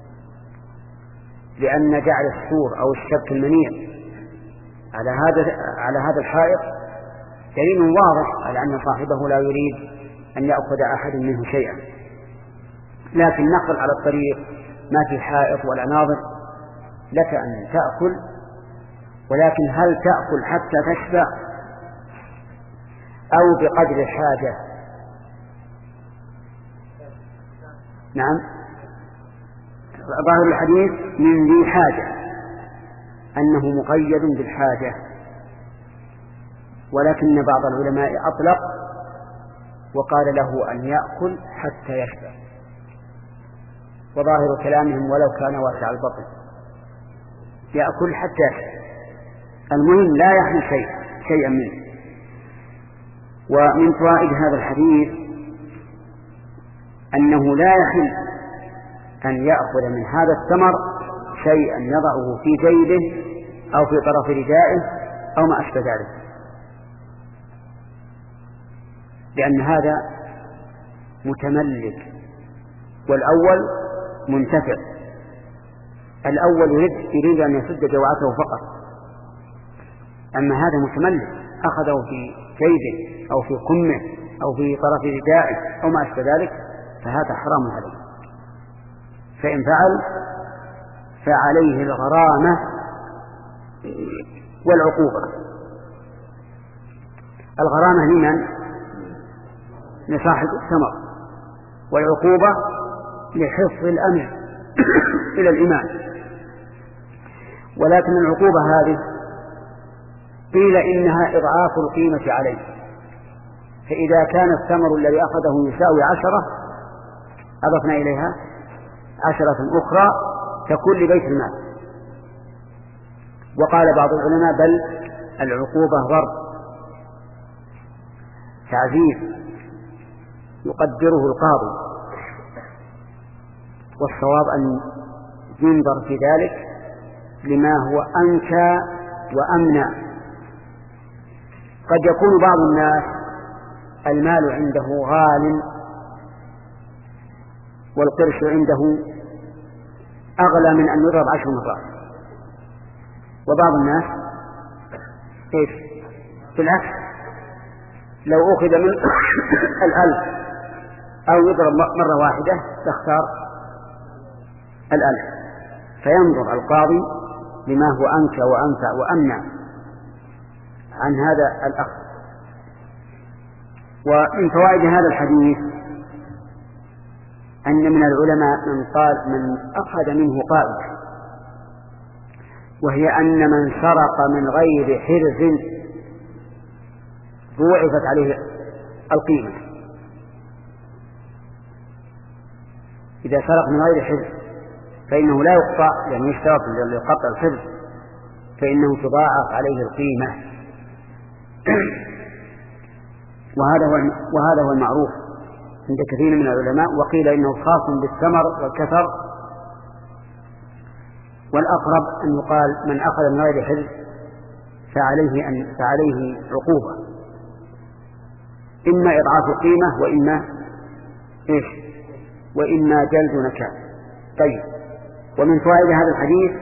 لأن جعل السور أو الشبك المنيع على هذا على هذا الحائط دليل واضح على أن صاحبه لا يريد أن يأخذ أحد منه شيئا. لكن نقل على الطريق ما في حائط ولا ناظر لك أن تأكل، ولكن هل تأكل حتى تشبع أو بقدر الحاجة؟ نعم، ظاهر الحديث من ذي حاجة أنه مقيد بالحاجة، ولكن بعض العلماء أطلق وقال له أن يأكل حتى يشبع، وظاهر كلامهم ولو كان واسع البطن يأكل حتى يشبع، المهم لا يحمل شيء شيئا منه. ومن فوائد هذا الحديث أنه لا يحل أن يأخذ من هذا الثمر شيئا يضعه في جيبه أو في طرف ردائه أو ما أشبه ذلك، لأن هذا متملك والأول منتفع. الأول يريد, يريد أن يسد جوعته فقط، أما هذا متملك أخذه في جيبه أو في قمه أو في طرف ردائه أو ما أشبه ذلك، فهذا حرام عليه. فإن فعل فعليه الغرامة والعقوبة. الغرامة لمن؟ لصاحب الثمر، والعقوبة لحفظ الأمن إلى الإمام. ولكن العقوبة هذه قيل إنها إضعاف القيمة عليه، فإذا كان الثمر الذي أخذه يساوي عشرة أضفنا إليها عشرة أخرى تكون لبيت المال. وقال بعض العلماء بل العقوبة ضرب تعذيب يقدره القاضي، والصواب أن ينظر في ذلك لما هو أنكى وأمنى. قد يكون بعض الناس المال عنده غال والقرش عنده أغلى من أن يضرب عشر مرات، وبعض الناس إيش بالعكس، لو أخذ من الألف أو يضرب مرة واحدة تختار الألف. فينظر القاضي لما هو أنكى وأنفع وأمنع عن هذا الأخذ. ومن فوائد هذا الحديث أن من العلماء من قال من أخذ منه قاعدة، وهي أن من سرق من غير حرز ضوعفت عليه القيمة. إذا سرق من غير حرز فإنه لا يقطع، يعني يشترط لقطع الحرز، فإنه تضاعف عليه القيمة. وهذا هو وهذا هو المعروف عند كثير من العلماء. وقيل إنه خاص بالثمر والكثر، والأقرب أن يقال من أخذ من غير حرز فعليه أن فعليه عقوبة، إما إضعاف القيمة وإما إيش وإما جلد نكال. طيب، ومن فوائد هذا الحديث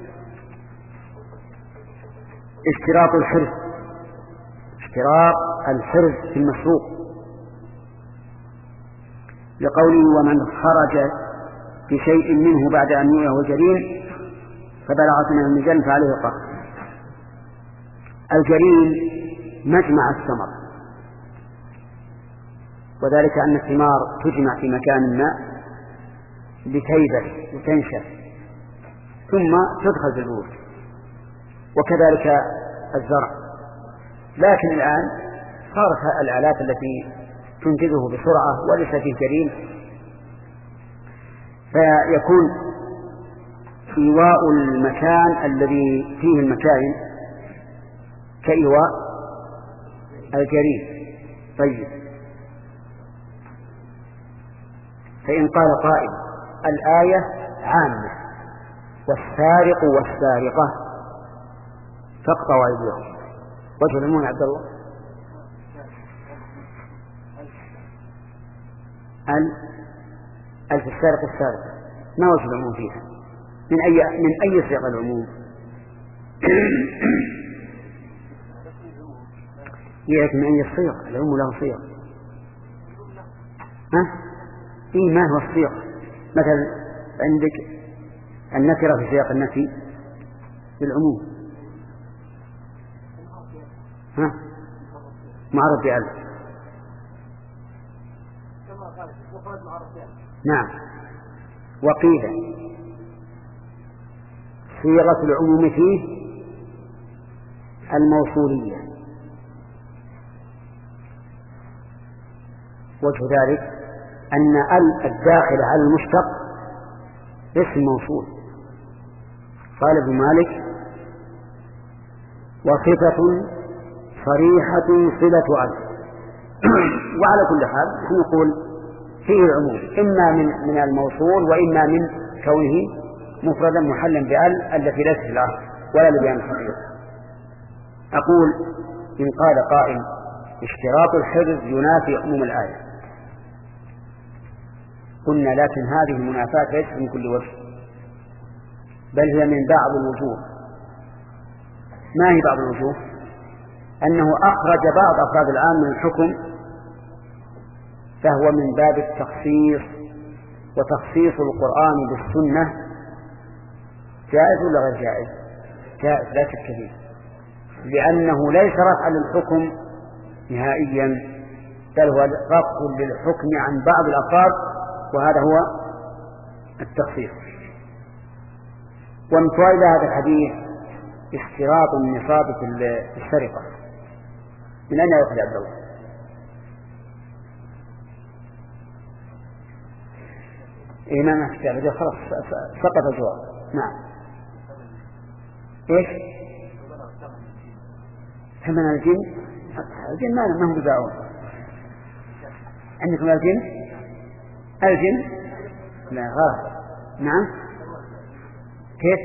اشتراط الحرز، اشتراط الحرز في المسروق، لقوله ومن خرج بشيء منه بعد أن يوعه الجرين فبلغت من المجن فعليه القصد. الجرين مجمع الثمر، وذلك أن الثمار تجمع في مكان ما لتيبس وتنشف ثم تدخل في البيوت، وكذلك الزرع. لكن الآن صارت الآلات التي تنتجه بسرعة وليس فيه جرين، فيكون إيواء المكان الذي فيه المكاين كإيواء الجرين. طيب، فإن قال قائل الآية عامة والسارق والسارقة فاقطعوا أيديهم، وجه العموم يا عبد الله ال ألف السارق والسارقة ما وجه العموم فيها؟ من أي من أي صيغ العموم؟ يأتي من أي الصيغ؟ العموم له صيغ. ها؟ إيه ما هو الصيغ؟ مثلا عندك النكرة في سياق النفي بالعموم، ها؟ معرض بألف، نعم. وقيل صيغة العموم فيه الموصولية، وجه ذلك أن ال الداخل على المشتق اسم موصول. قال ابن مالك وصفة صريحة صلة ألف. وعلى كل حال نقول فيه العموم إما من من الموصول وإما من كونه مفردا محلا بأل التي ليست في الأصل ولا لبيان الحقيقة. أقول إن قال قائل اشتراط الحفظ ينافي عموم الآية، قلنا لكن هذه المنافاة ليست من كل وجه، بل هي من بعض الوجوه. ما هي بعض الوجوه؟ أنه أخرج بعض أفراد الآن من الحكم، فهو من باب التخصيص، وتخصيص القرآن بالسنة جائز ولا غير جائز؟ جائز لا شك فيه، لأنه ليس رفعا للحكم نهائيا، بل هو رفع للحكم عن بعض الأفراد، وهذا هو التخصيص. ومن فوائد هذا الحديث اشتراط النصاب في السرقة. من أين يأخذ عبد الله؟ إيه ما ما كتاب خلاص سقط الجواب. نعم. إيش؟ ثمن الجن. الجن ما ما هم بداعون. عندكم الجن؟ الجن؟ لا غلط. نعم. كيف؟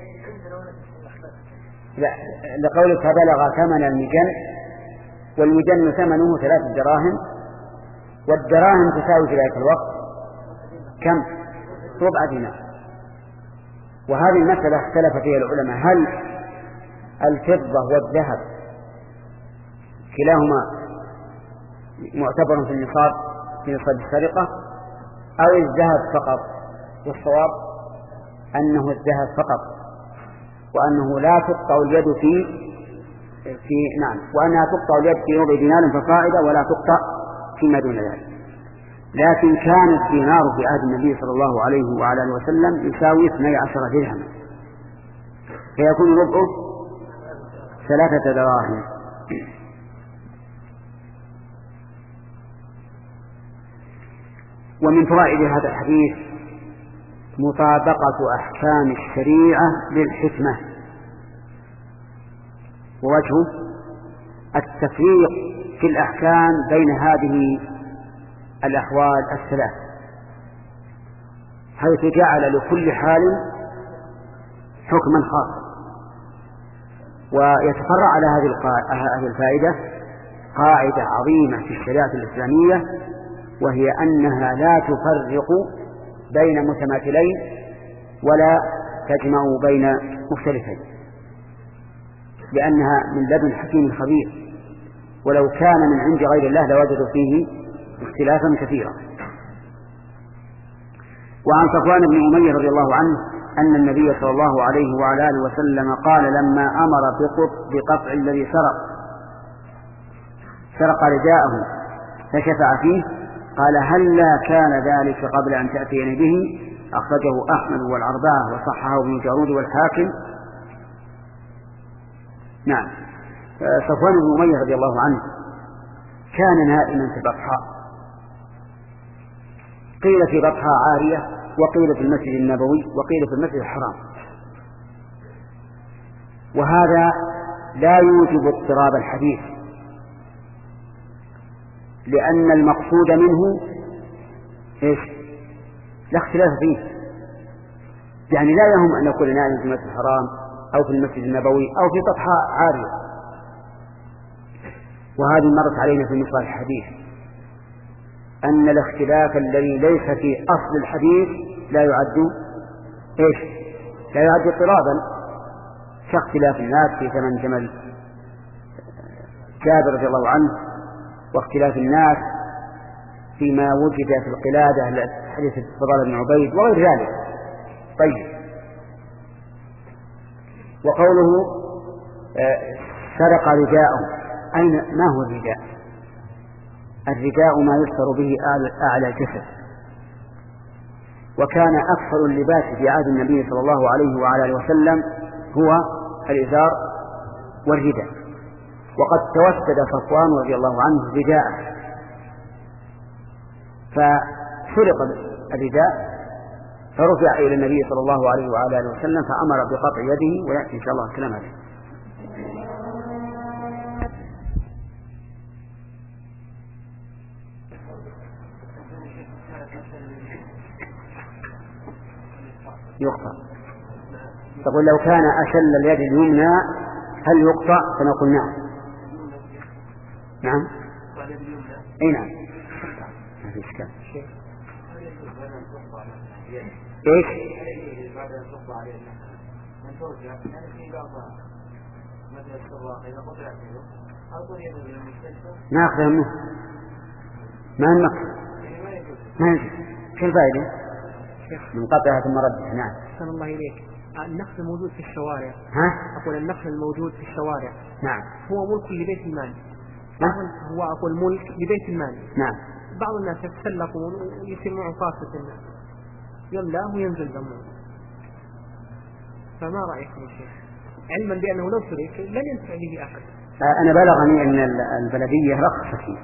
لا لقولك بلغ ثمن المجن، والمجن ثمنه ثلاث دراهم، والدراهم تساوي في ذلك الوقت كم؟ ربع دينار. وهذه المسألة اختلف فيها العلماء، هل الفضة والذهب كلاهما معتبر في النصاب في نصاب السرقة أو الذهب فقط؟ والصواب أنه الذهب فقط، وأنه لا تقطع اليد في في نعم وأنها تقطع اليد في ربع دينار فصاعدا ولا تقطع فيما دون ذلك. لكن كان الدينار في عهد النبي صلى الله عليه وعلى اله وسلم يساوي اثني عشر درهما، فيكون ربعه ثلاثة دراهم. ومن فوائد هذا الحديث مطابقة أحكام الشريعة للحكمة، ووجهه التفريق في الأحكام بين هذه الأحوال الثلاث، حيث جعل لكل حال حكما خاصا. ويتفرع على هذه الفائدة قاعدة عظيمة في الشريعة الإسلامية، وهي أنها لا تفرق بين متماثلين ولا تجمع بين مختلفين، لأنها من لدن حكيم خبير، ولو كان من عند غير الله لوجدوا فيه اختلافا كثيرا. وعن صفوان بن أمية رضي الله عنه أن النبي صلى الله عليه وعلى آله وسلم قال لما أمر بقطع الذي سرق سرق رداءه فشفع فيه قال هل لا كان ذلك قبل أن تأتيني به؟ أخرجه أحمد والأربعة وصححه ابن جارود والحاكم. نعم. صفوان بن أمية رضي الله عنه كان نائما في بطحاء، قيل في بطحاء عارية، وقيل في المسجد النبوي، وقيل في المسجد الحرام، وهذا لا يوجب اضطراب الحديث، لأن المقصود منه إيش؟ لا اختلاف فيه، يعني لا يهم أن يكون نائم في المسجد الحرام أو في المسجد النبوي أو في بطحاء عارية. وهذه مرت علينا في مصطلح الحديث أن الاختلاف الذي ليس في أصل الحديث لا يعد إيش؟ لا يعد اضطرابا، كاختلاف الناس في ثمن جمل جابر رضي الله عنه، واختلاف الناس فيما وجد في القلادة حديث فضال بن عبيد وغير ذلك. طيب، وقوله سرق رداءه، أين ما هو الرداء؟ الرداء ما يستر به أعلى الجسد، وكان أكثر اللباس في عهد النبي صلى الله عليه وعلى آله وسلم هو الإزار والرداء. وقد توسد صفوان رضي الله عنه رداءه فسرق الرداء فرفع إلى النبي صلى الله عليه وعلى آله وسلم فأمر بقطع يده، ويأتي إن شاء الله الكلام عليه. يقطع يقول لو كان أشل اليد اليمنى هل يقطع؟ فنقول نعم. نعم. أي نعم. ما في إشكال. إيش؟ ناخذها منه ما النقص ما يجب. شو الفائدة من قطعها ثم ردها؟ نعم. أحسن الله إليك. النقل الموجود في الشوارع. ها؟ أقول النقل الموجود في الشوارع. نعم. هو ملك لبيت المال. نعم. هو أقول ملك لبيت المال. نعم. بعض الناس يتسلقون ويصير معه فاسد الناس يملأه وينزل دمه. فما رأيكم يا شيخ؟ علما بأنه لو ترك لن ينفع به أحد. أنا بلغني أن البلدية رخصت فيه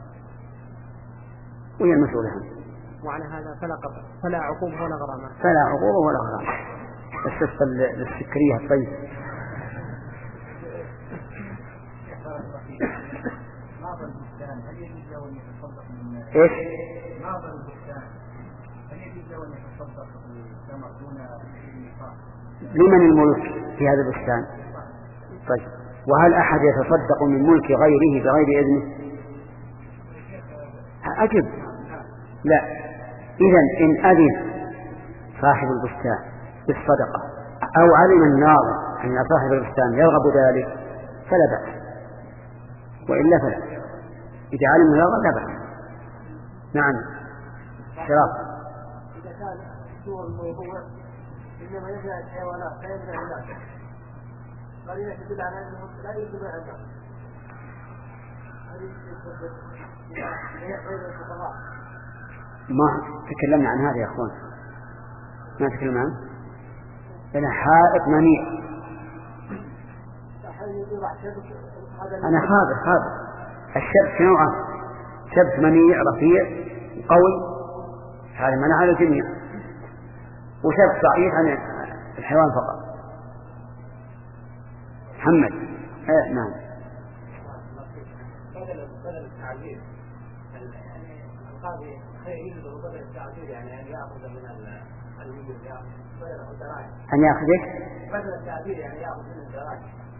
وهي المسؤولة عنه. وعلى هذا فلا قطع فلا عقوبة ولا غرامة. فلا عقوبة ولا غرامة. الشفة للسكرية الطيب. إيش؟ لمن الملك في هذا البستان؟ طيب وهل أحد يتصدق من ملك غيره بغير إذنه؟ أجب لا. إذن إن أذن صاحب البستان بالصدقة أو علم الناظر أن صاحب البستان يرغب ذلك فلا بأس، وإلا فلا. إذا علم الناظر لا بأس. نعم. شراف. إذا كان سوى الموضوع إنما يجعل الحيوانات لا يجعل الناس قرينة تدل على أنه لا يجمع الناس. ما تكلمنا عن هذا يا أخوان، ما تكلمنا عنه. أنا حائط منيع. أنا خاضر خاضر. الشبك نوعه شبك منيع رفيع قوي، هذا منع على الجميع، وشبك ضعيف عن الحيوان فقط. محمد. ايه نعم. بدل بدل التعبير يعني القاضي خير يجب بدل التعبير يعني أن يأخذ من المليون بدل الدراهم. أن يأخذ إيش؟ بدل التعبير يعني يأخذ من الدراهم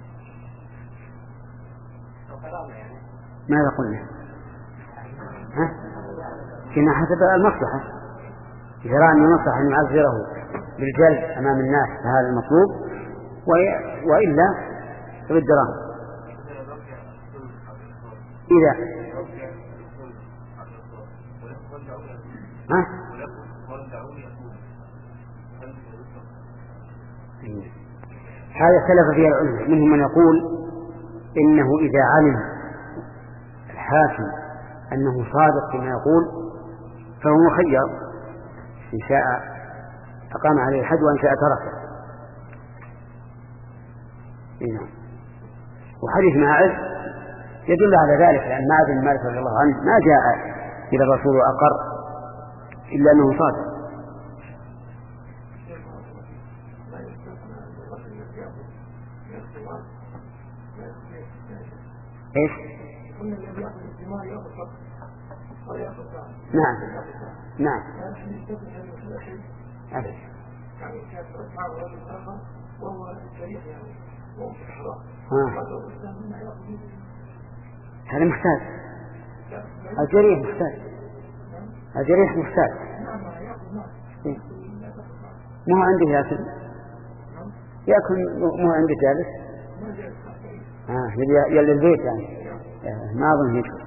أو كلامه يعني. ماذا قلنا؟ ها؟ كنا حسب المصلحة. إذا رأى أن المصلحة أن يعذره بالجلد أمام الناس فهذا المطلوب، وإلا بالدراهم. إذا ها؟ هذا اختلف فيه العلماء، منهم من يقول إنه إذا علم الحاكم أنه صادق فيما يقول فهو مخير، إن شاء أقام عليه الحد وإن شاء تركه. نعم. وحديث ماعز يدل على ذلك، لأن معاذ بن مالك رضي الله عنه ما جاء إلى الرسول وأقر إلا أنه صادق. إيش؟ نعم نعم. هذا محتاج. الجريح محتاج. الجريح محتاج. مو عنده يأكل يأكل مو عنده جالس. آه يلي البيت يعني ما أظن هيك.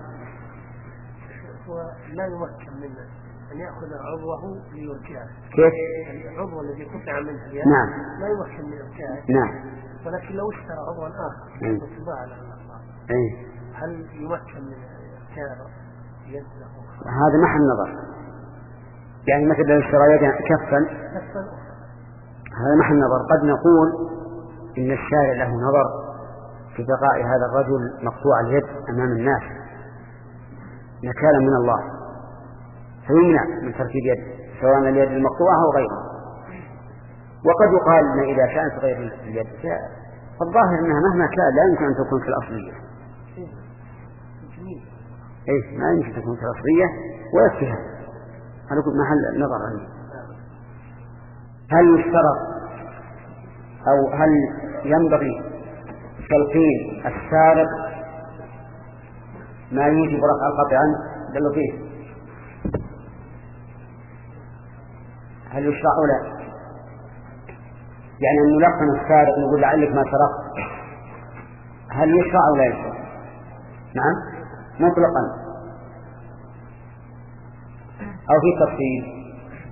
لا يمكن منه أن يأخذ عضوه ليرجعه. كيف؟ العضو الذي قطع منه اليد. نعم. لا يمكن من إرجاعه. نعم. ولكن لو اشترى عضوا آخر وتباع على الأخبار. أي. هل يمكن من إرجاع يد له؟ هذا محل نظر. يعني مثلا لو اشترى يدا كفا هذا محل نظر. قد نقول إن الشارع له نظر في بقاء هذا الرجل مقطوع اليد أمام الناس نكالا من الله، فيمنع من تركيب يد سواء اليد المقطوعة أو غيرها. وقد يقال إن إذا كانت غير اليد فالظاهر أنها مهما كان لا يمكن أن تكون في الأصلية. إيه ما يمكن تكون في الأصلية ويكفيها. هذا محل نظر عنه. هل يشترط أو هل ينبغي تلقين السارق ما يوجب رفع القطع عنه؟ دلوا فيه هل يشرع أو لا؟ يعني أن نلقن السارق نقول لعلك ما سرقت، هل يشرع أو لا يشرع؟ نعم مطلقا أو في تفصيل؟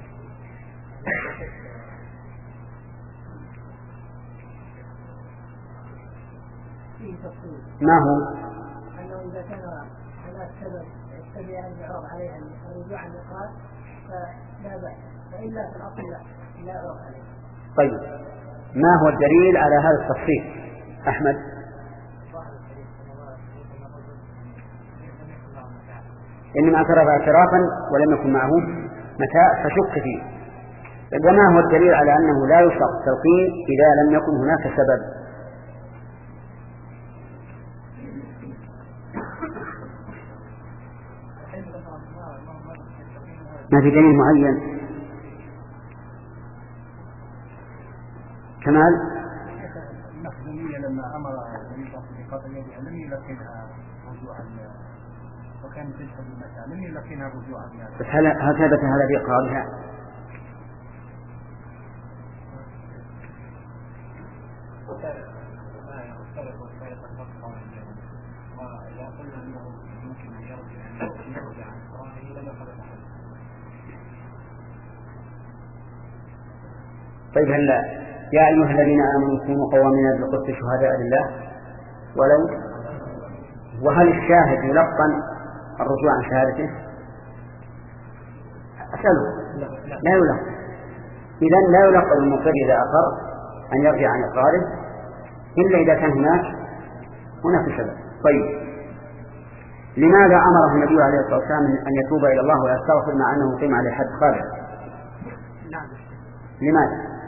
ما هو؟ أنه إذا كان هناك سبب يستطيع أن يعرض عليه الرجوع عن الإقرار فلا بأس، وإلا في الأصل لا لا يعرض عليه. طيب ما هو الدليل على هذا التفصيل أحمد؟ إنما اعترف اعترافا ولم يكن معه متاع فشك فيه. وما هو الدليل على أنه لا يشرع التلقين إذا لم يكن هناك سبب؟ ما في دليل معين. كمال المخزومية لما أمر النبي صلى الله عليه وسلم بقطع يدها لم يلقنها رجوعا وكان تشهد المساء لم يلقنها رجوعا. بس هل هل ثبت هذا بإقرارها؟ طيب هل يا أيها الذين آمنوا كونوا قوامين بالقسط شهداء لله ولو وهل الشاهد يلقن الرجوع عن شهادته؟ أسأله لا يلقن. إذن لا يلقن المقر إذا أقر أن يرجع عن إقراره إلا إذا كان هناك هناك سبب. طيب لماذا أمره النبي عليه الصلاة والسلام أن يتوب إلى الله ويستغفر مع أنه قيم عليه حد قادر؟ لماذا؟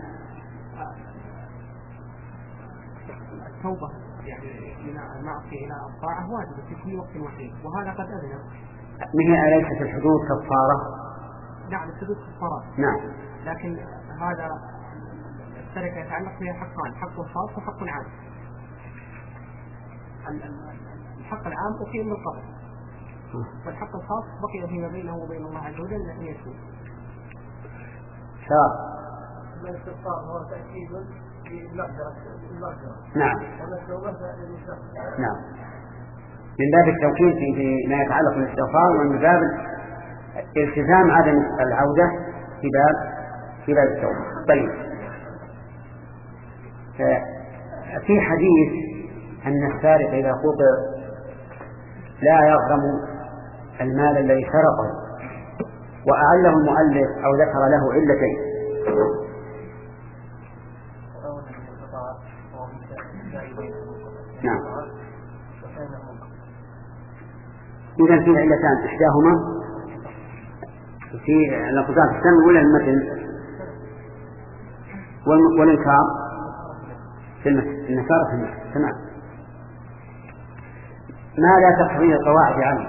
التوبة يعني من المعصية إلى الطاعة واجبة في كل وقت وحين، وهذا قد أذنب. نهي أليست الحدود كفارة؟ نعم الحدود كفارات. نعم. لكن هذا السرقة يتعلق فيها حقان، حق خاص وحق عام. الحق العام أقيم من قبل، والحق الخاص بقي فيما بينه وبين الله عز وجل أن يكون. شاء. الاستغفار هو تأكيد للمغفرة. نعم. نعم. من باب التوكيد في ما يتعلق بالاستغفار ومن باب التزام عدم العودة في باب في باب التوبة. طيب في حديث أن السارق إذا قطع لا يغرم المال الذي سرقه، وأعله المؤلف أو ذكر له علتين. نعم. إذا في علتان إحداهما في الانقطاع في السمع ولا المتن والإنكار في النكارة في المتن. تمام. ماذا تقتضيه القواعد عنه؟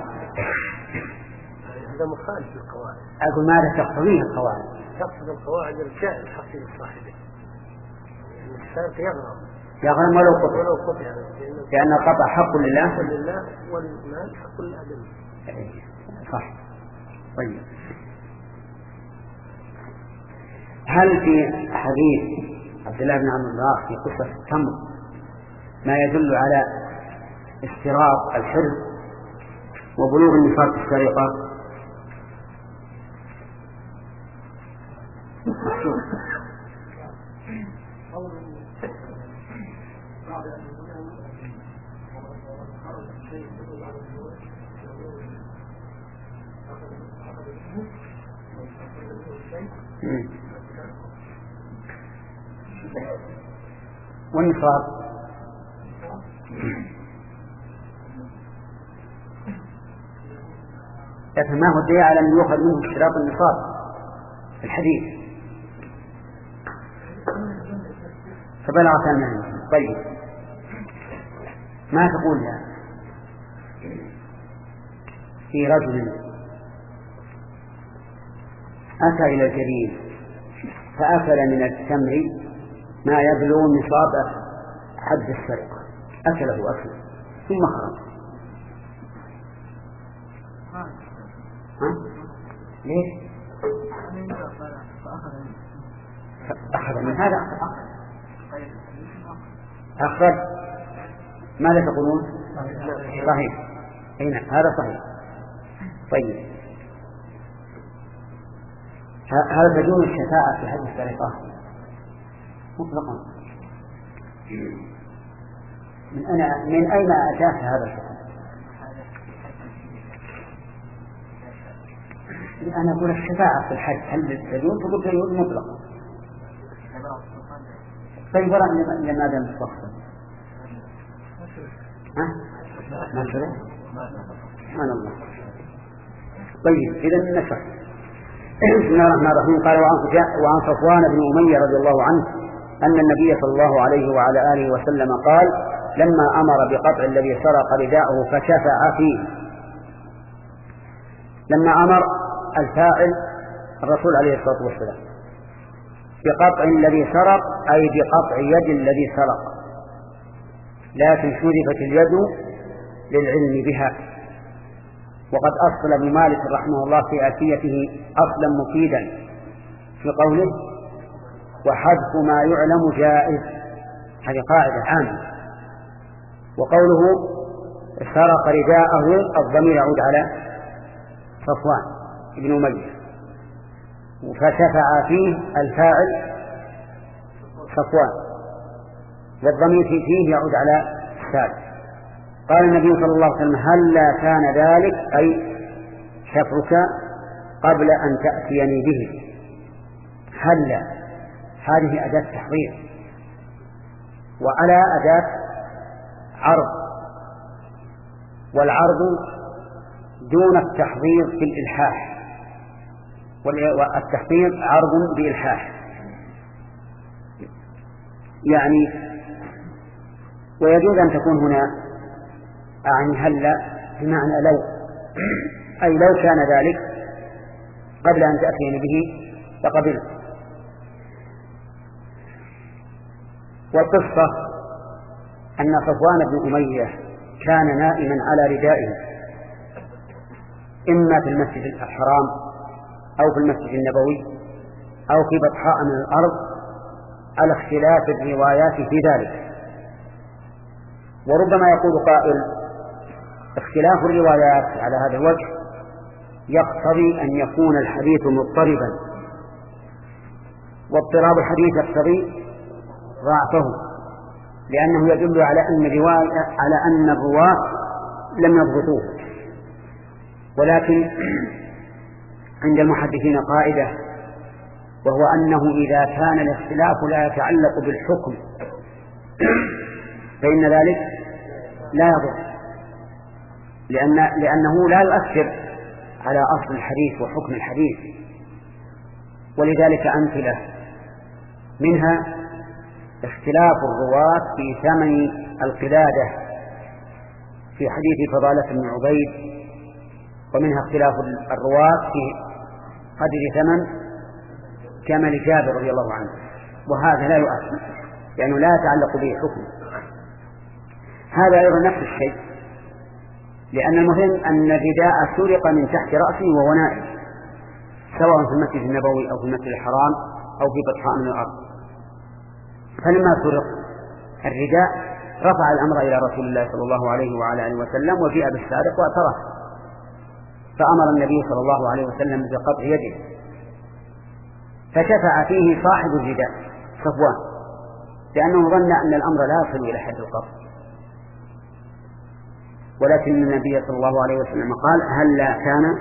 هذا مخالف للقواعد. أقول ماذا تقتضيه القواعد؟ تقصد القواعد الرجاء الحقيقي صاحبه السارق يغرم يغرم ولو قطع، ولو قطع لأن القطع حق لله حق لله والمال حق للأدم. صح. طيب هل في حديث عبد الله بن عمرو بن العاص في قصة التمر ما يدل على اشتراط الحرز وبلوغ النصاب في السرقة؟ والنصاب لكن ما هو الدليل على أن يؤخذ منه اشتراط النصاب في الحديث؟ فبلغ ثمانية. طيب ما تقول يا في رجل أتى إلى الجليل فأكل من التمر ما يبلغ نصاب حد السرقة أكله أكله ثم خرج. ها؟ ليش؟ أخذ من هذا أخذ. ماذا تقولون؟ صحيح. هنا هذا صحيح. طيب هل تجوز الشفاعة في حد السرقة مطلقا؟ من أنا من أين أتاك هذا الحكم؟ أنا أقول الشفاعة في الحج هل تجوز؟ تقول تجوز مطلقا. طيب لماذا مستخدم؟ ها؟ ما شرع؟ سبحان الله. طيب إذا نشرح. بسم الله الرحمن الرحيم. قال وعن صفوان بن أمية رضي الله عنه أن النبي صلى الله عليه وعلى آله وسلم قال لما أمر بقطع الذي سرق رداءه فشفع فيه. لما أمر الفاعل الرسول عليه الصلاة والسلام بقطع الذي سرق أي بقطع يد الذي سرق، لكن حذفت اليد للعلم بها. وقد أصل ابن مالك رحمه الله في آتيته أصلا مفيدا في قوله وحذف ما يعلم جائز، هذه قاعدة عامة. وقوله سرق رداءه الضمير يعود على صفوان ابن أمية، فشفع فيه الفاعل صفوان والضمير فيه يعود على السابق. قال النبي صلى الله عليه وسلم هل لا كان ذلك أي شفعك قبل أن تأتيني به. هل لا هذه أداة تحضير، وعلى أداة عرض، والعرض دون التحضير في الإلحاح، والتحضير عرض بإلحاح يعني. ويجوز أن تكون هنا أعني هلا بمعنى لو، أي لو كان ذلك قبل أن تأتيني به لقبلت. والقصة أن صفوان بن أمية كان نائما على ردائه إما في المسجد الحرام أو في المسجد النبوي أو في بطحاء من الأرض على اختلاف الروايات في ذلك. وربما يقول قائل اختلاف الروايات على هذا الوجه يقتضي أن يكون الحديث مضطربا، واضطراب الحديث يقتضي ضعفه، لأنه يدل على أن الرواية على أن الرواة لم يضبطوه. ولكن عند المحدثين قاعدة، وهو أنه إذا كان الاختلاف لا يتعلق بالحكم فإن ذلك لا يضر، لأن لأنه لا يؤثر على أصل الحديث وحكم الحديث. ولذلك أمثلة منها اختلاف الرواة في ثمن القلادة في حديث فضالة بن عبيد، ومنها اختلاف الرواة في قدر ثمن كمل جابر رضي الله عنه، وهذا لا يؤثر لأنه لا يتعلق به حكم. هذا أيضا نفس الشيء، لأن المهم أن الرداء سرق من تحت رأسه وهو نائم، سواء في المسجد النبوي أو في المسجد الحرام أو في بطحاء من الأرض. فلما سرق الرداء رفع الأمر إلى رسول الله صلى الله عليه وعلى آله وسلم، وجيء بالسارق واعترف، فأمر النبي صلى الله عليه وسلم بقطع يده، فشفع فيه صاحب الرداء صفوان، لأنه ظن أن الأمر لا يصل إلى حد القطع. ولكن النبي صلى الله عليه وسلم قال هل لا كان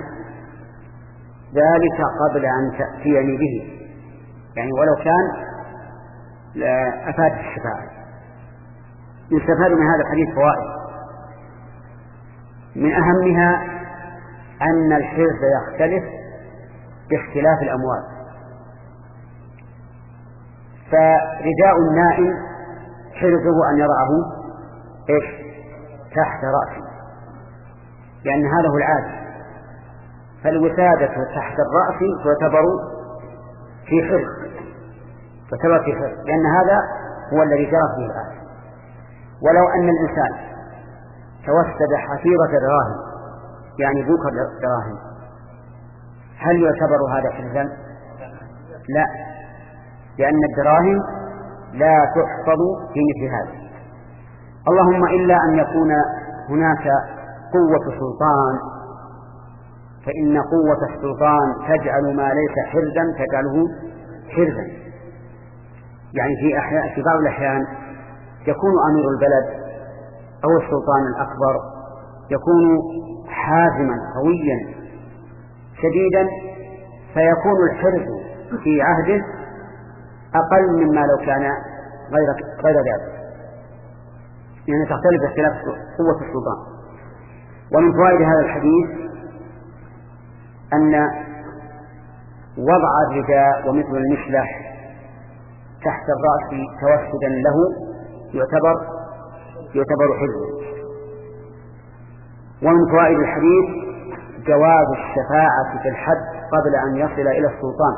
ذلك قبل أن تأتيني به، يعني ولو كان أفاد الشفاعة. يستفاد من هذا الحديث فوائد، من أهمها أن الحرز يختلف باختلاف الأموال. فرداء النائم حرزه أن يضعه إيش تحت رأسه، لأن هذا هو العادة، فالوسادة تحت الرأس تعتبر في حرز. يعتبر في حرز، لأن هذا هو الذي جرت به الآية. ولو أن الإنسان توسد حفيظة دراهم يعني بوكر دراهم، هل يعتبر هذا حرزا؟ لا، لأن الدراهم لا تحفظ في مثل هذا، اللهم إلا أن يكون هناك قوة سلطان، فإن قوة السلطان تجعل ما ليس حرزا تجعله حرزا. يعني في أحيان في بعض الأحيان يكون أمير البلد أو السلطان الأكبر يكون حازما قويا شديدا، فيكون الحرز في عهده أقل مما لو كان غير غير ذلك، يعني تختلف اختلاف قوة السلطان. ومن فوائد هذا الحديث أن وضع الرداء ومثل المشلح تحت الرأس توسدا له يعتبر يعتبر حرزا. ومن فوائد الحديث جواز الشفاعة في الحد قبل أن يصل إلى السلطان.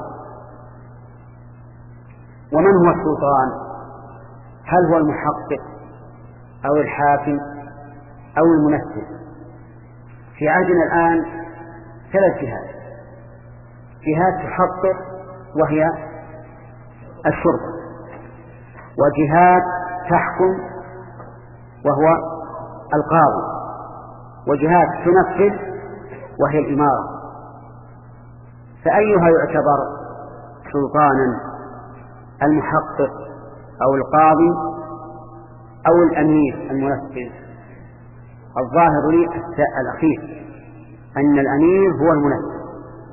ومن هو السلطان؟ هل هو المحقق أو الحاكم أو المنفذ؟ في عهدنا الآن ثلاث جهات: جهات تحقق وهي الشرطة، وجهات تحكم وهو القاضي، وجهات تنفذ وهي الإمارة. فأيها يعتبر سلطانا، المحقق أو القاضي أو الأمير المنفذ؟ الظاهر لي الأخير، أن الأمير هو المنفذ.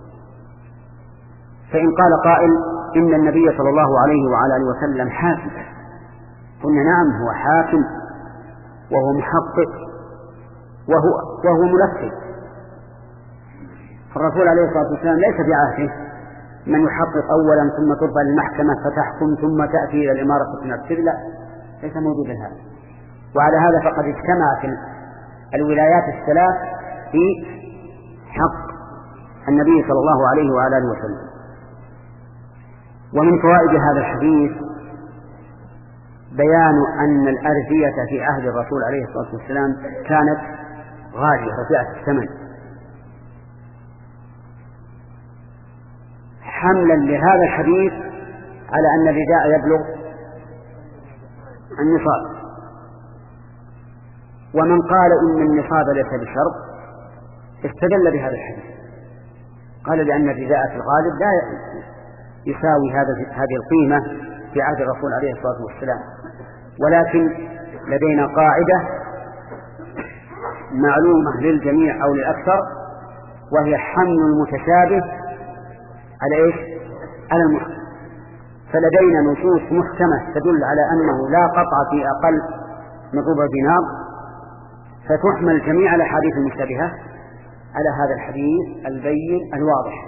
فإن قال قائل إن النبي صلى الله عليه وعلى آله وسلم حاكم، قلنا نعم هو حاكم وهو محقق وهو, وهو منفذ. فالرسول عليه الصلاة والسلام ليس في عهده من يحقق أولا ثم ترفع للمحكمة فتحكم ثم تأتي إلى الإمارة فتنفذ، لا، ليس موجودا هذا. وعلى هذا فقد اجتمعت الولايات الثلاث في حق النبي صلى الله عليه وعلى آله وسلم. ومن فوائد هذا الحديث بيان أن الأرزية في عهد الرسول عليه الصلاة والسلام كانت غالية رفيعة الثمن، حملا لهذا الحديث على أن الرداء يبلغ النصاب. ومن قال إن النصاب ليس بشرط استدل بهذا الحديث، قال لأن الرداء في الغالب لا يساوي هذه القيمة في عهد الرسول عليه الصلاة والسلام. ولكن لدينا قاعدة معلومة للجميع أو للأكثر، وهي حمل المتشابه على إيش؟ على المحكم. فلدينا نصوص محكمة تدل على أنه لا قطع في أقل من ربع دينار، فتحمل جميع الأحاديث المشتبهة على هذا الحديث البين الواضح.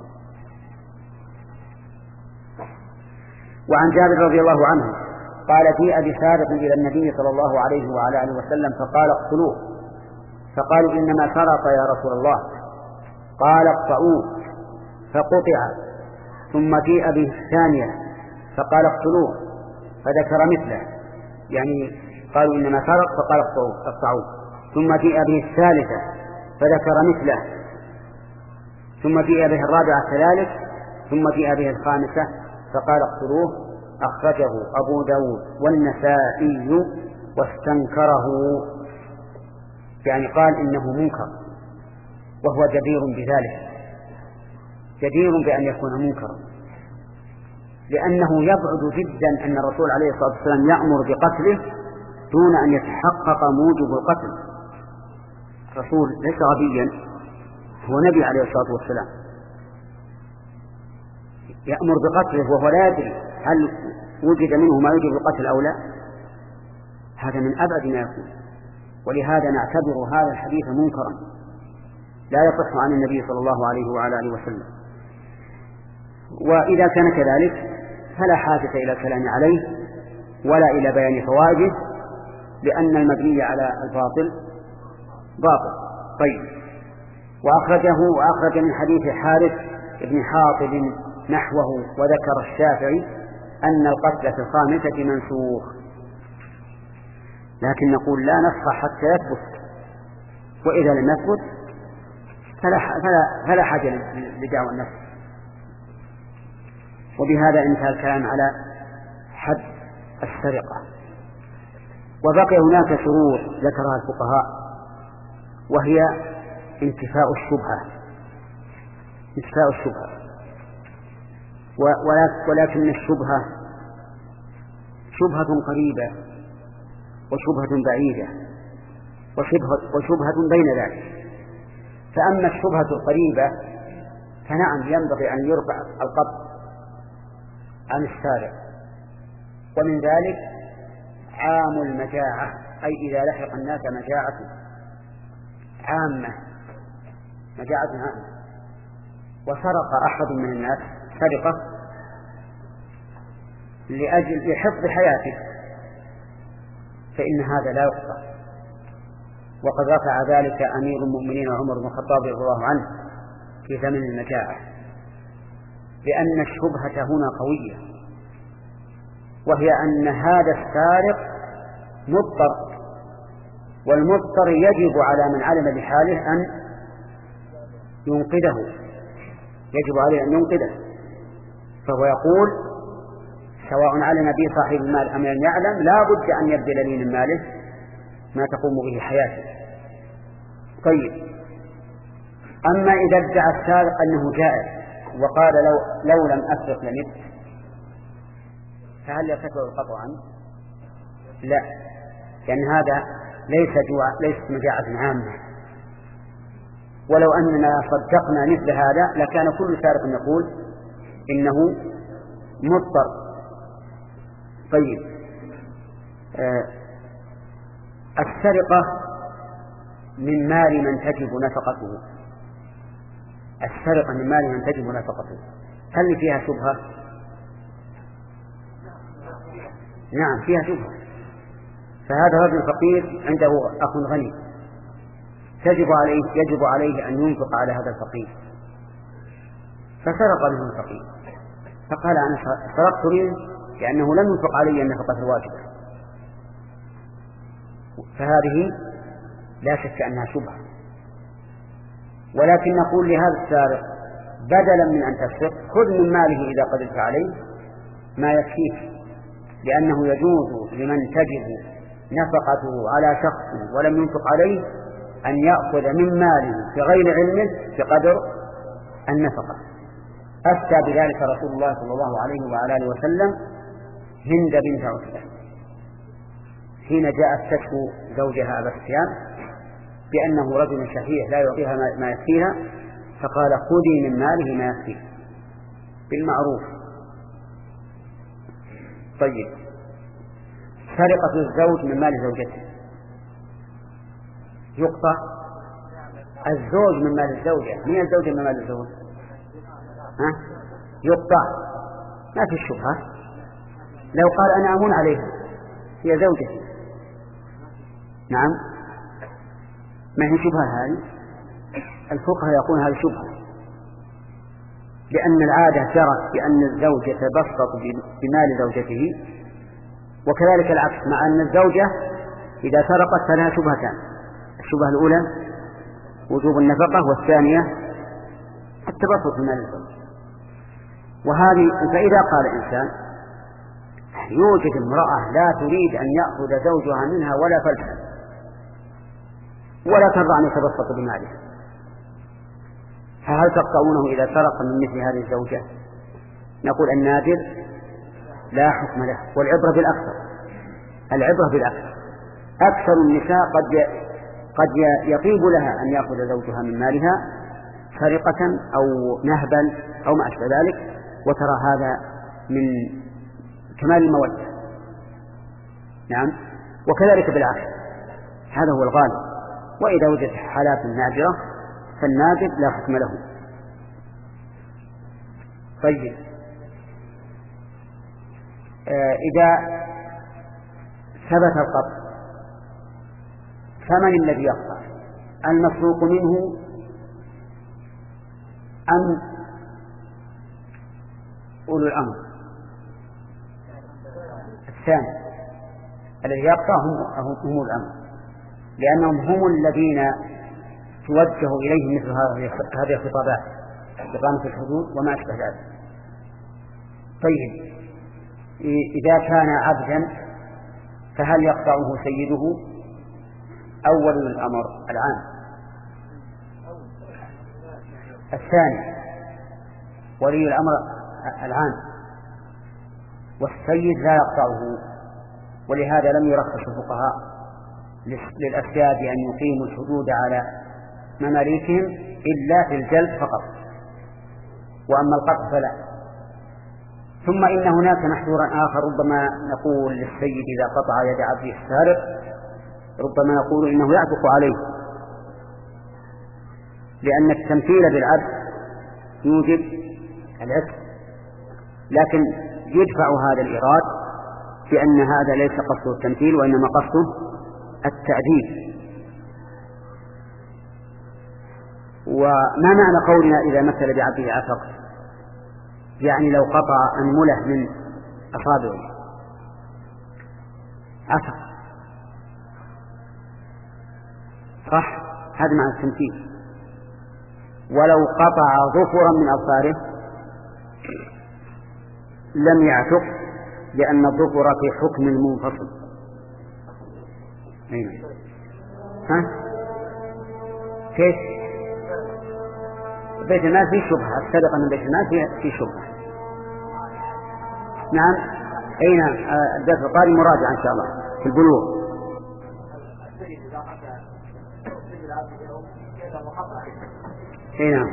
وعن جابر رضي الله عنه قال: جيء بسارق إلى النبي صلى الله عليه وعلى آله وسلم فقال: اقتلوه. فقالوا: إنما سرق يا رسول الله. قال: اقطعوه. فقطع. ثم جيء به الثانية فقال: اقتلوه. فذكر مثله، يعني قالوا إنما سرق فقال: اقطعوه. ثم جيء به الثالثة فذكر مثله، ثم جيء به الرابعة كذلك، ثم جيء به الخامسة فقال: اقتلوه. أخرجه أبو داود والنسائي واستنكره، يعني قال إنه منكر، وهو جدير بذلك، جدير بأن يكون منكرا، لأنه يبعد جدا أن الرسول عليه الصلاة والسلام يأمر بقتله دون أن يتحقق موجب القتل. الرسول ليس غبيا، هو نبي عليه الصلاة والسلام، يأمر بقتله وهو لا يدري هل وجد منه ما يوجب القتل أو لا. هذا من أبعد ما يكون، ولهذا نعتبر هذا الحديث منكرا لا يصح عن النبي صلى الله عليه وعلى آله وسلم. وإذا كان كذلك فلا حاجة إلى الكلام عليه ولا إلى بيان فوائده، لأن المبني على الباطل باطل. طيب. وأخرجه وأخرج من حديث حارث بن حاطب نحوه، وذكر الشافعي أن القتل في الخامسة منسوخ، لكن نقول لا نصح حتى يثبت، وإذا لم يثبت فلا, فلا, فلا حاجة لدعوى النفس. وبهذا انتهى الكلام على حد السرقة. وبقي هناك شروط ذكرها الفقهاء، وهي انتفاء الشبهة انتفاء الشبهة ولكن الشبهة شبهة قريبة وشبهة بعيدة وشبهة, وشبهة بين ذلك. فأما الشبهة القريبة فنعم ينبغي أن يرفع القبض عن السارق، ومن ذلك عام المجاعة، أي إذا لحق الناس مجاعة عامة مجاعة عامة وسرق أحد من الناس سرقة لأجل لحفظ حياته، فإن هذا لا يقطع. وقد رفع ذلك أمير المؤمنين عمر بن الخطاب رضي الله عنه في زمن المجاعة، لأن الشبهة هنا قوية، وهي أن هذا السارق مضطر، والمضطر يجب على من علم بحاله أن ينقذه يجب عليه أن ينقذه فهو يقول سواء علم به صاحب المال أم لم يعلم لا بد أن يبذل لي من ماله ما تقوم به حياته. طيب، أما إذا ادعى السارق أنه جائع وقال لو, لو لم أسرق لمت، فهل يرتكب القطع عنه؟ لا، لأن هذا ليس جوع ليس مجاعة عامة. ولو أننا صدقنا مثل هذا لكان كل سارق يقول إنه مضطر. طيب، آه السرقة من مال من تجب نفقته السرقة من مال من تجب نفقته هل فيها شبهة؟ نعم فيها شبهة. فهذا رجل فقير عنده أخ غني، تجب عليه يجب عليه أن ينفق على هذا الفقير، فسرق منه الفقير فقال أنا سرقت منه لأنه لم ينفق علي النفقة الواجبة، فهذه لا شك أنها شبهة. ولكن نقول لهذا السارق بدلا من أن تسرق خذ من ماله إذا قدرت عليه ما يكفيك، لأنه يجوز لمن تجب نفقته على شخص ولم ينفق عليه أن يأخذ من ماله بغير علمه بقدر النفقة. أفتى بذلك رسول الله صلى الله عليه وعلى آله وسلم هند بنت عتبة حين جاءت تشكو زوجها أبا سفيان بأنه رجل شحيح لا يعطيها ما يكفيها، فقال خذي من ماله ما يكفيه بالمعروف. طيب، سرقة الزوج من مال زوجته يقطع الزوج من مال الزوجة. مين الزوجة من مال الزوج؟ ها؟ يقطع، ما في الشبهة. لو قال أنا أمون عليها هي زوجتي، نعم ما هي شبهة هذه؟ الفقهاء يقول هذه شبهة، لأن العادة جرت بأن الزوج يتبسط بمال زوجته، وكذلك العكس، مع أن الزوجة إذا سرقت فلها شبهتان: الشبهة الأولى وجوب النفقة، والثانية التبسط بمال الزوج. وهذه فإذا قال إنسان يوجد امرأة لا تريد أن يأخذ زوجها منها ولا فلسا ولا ترضى أن يتبسط بماله، فهل تقطعونه إذا سرق من مثل هذه الزوجة؟ نقول النادر لا حكم له، والعبرة بالأكثر العبرة بالأكثر. أكثر النساء قد قد يطيب لها أن يأخذ زوجها من مالها سرقة أو نهبا أو ما أشبه ذلك، وترى هذا من كمال المودة. نعم، وكذلك بالعكس، هذا هو الغالب. وإذا وجدت حالات نادرة فالنادر لا حكم له. طيب، آه إذا ثبت القطع فمن الذي يقطع؟ المسروق منه أم أولو الأمر؟ الثاني الذي يقطع هم, هم الأمر، لأنهم هم الذين توجه إليهم مثل هذه الخطابات إقامة الحدود وما أشبه ذلك. طيب إذا كان عبدا فهل يقطعه سيده أو ولي الأمر العام؟ الثاني ولي الأمر العام، والسيد لا يقطعه. ولهذا لم يرخص الفقهاء للأسياد أن يقيموا الحدود على مماليكهم إلا في الجلد فقط، وأما القطع فلا. ثم إن هناك محذورا آخر ربما نقول للسيد إذا قطع يد عبده السارق ربما نقول إنه يعتق عليه، لأن التمثيل بالعبد يوجب العتق، لكن يدفع هذا الإيراد بأن هذا ليس قصده التمثيل وإنما قصده التعديل. وما معنى قولنا إذا مثل بعبده عتق؟ يعني لو قطع أنملة من أصابعه عتق، صح؟ هذا معنى التمثيل. ولو قطع ظفرا من أظفاره لم يعتق، لأن الظفر في حكم المنفصل. أين؟ ها؟ كيف؟ بيت المال فيه شبهة، السرقة من بيت المال فيه شبهة. نعم، أي نعم، الدرس القادم مراجعة إن شاء الله في البلوغ. أي نعم.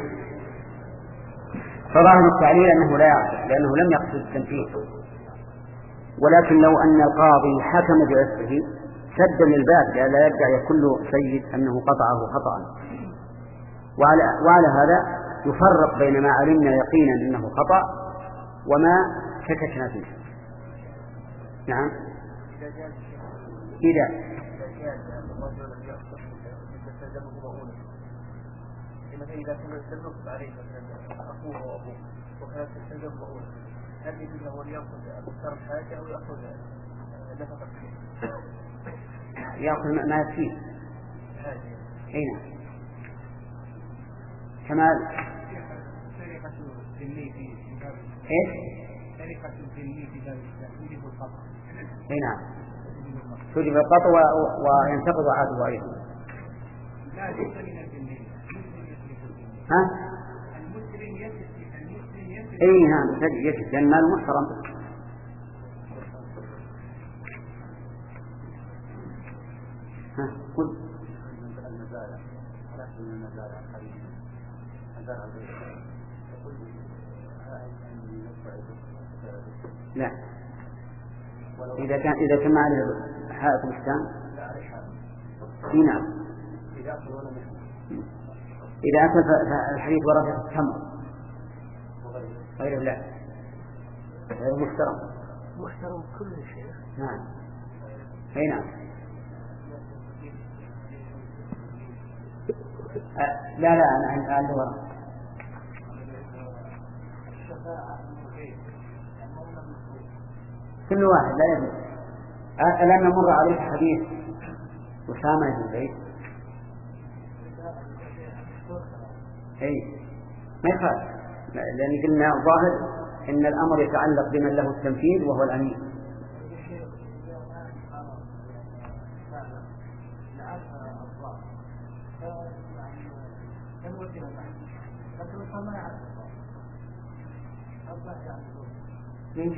فظاهر التعليل أنه لا يعرف لأنه لم يقصد التنفيذ، ولكن لو أن القاضي حكم بعفه سدا للباب لا يدعي كل سيد أنه قطعه خطأ. وعلى, وعلى هذا يفرق بين ما علمنا يقينا أنه خطأ وما شككنا فيه. نعم. إذا إذا كان يستلزم عليه أخوه وأبوه وكانت تستلزم مؤونة، هل يجب له أن يأخذ أكثر حاجة أو يأخذ نفقة فيه؟ يأخذ ما يكفيه. أي نعم. كمال. سرقة الذمي في باب الإسلام. إيش؟ سرقة الذمي في باب الإسلام توجب القطع. أي نعم. توجب القطع وينتقض عهده أيضا. لا ليس من الذمي. ها؟ المسلم يسلم المسلم يسلم. أي نعم يسلم لأن المال محترم. ها قل. لا. إذا كان إذا كان عليه حائط بستان. اي نعم. إذا أكل الحديث ورثة التمر غير لا غير محترم. محترم كل شيء. نعم. أي نعم. أه لا لا أنا عنده ورثة. كل واحد لا يدري. ألم نمر عليك حديث أسامة بن زيد؟ أي ما يخالف، لأن قلنا ظاهر إن الأمر يتعلق بمن له التنفيذ وهو الأمير. ليش؟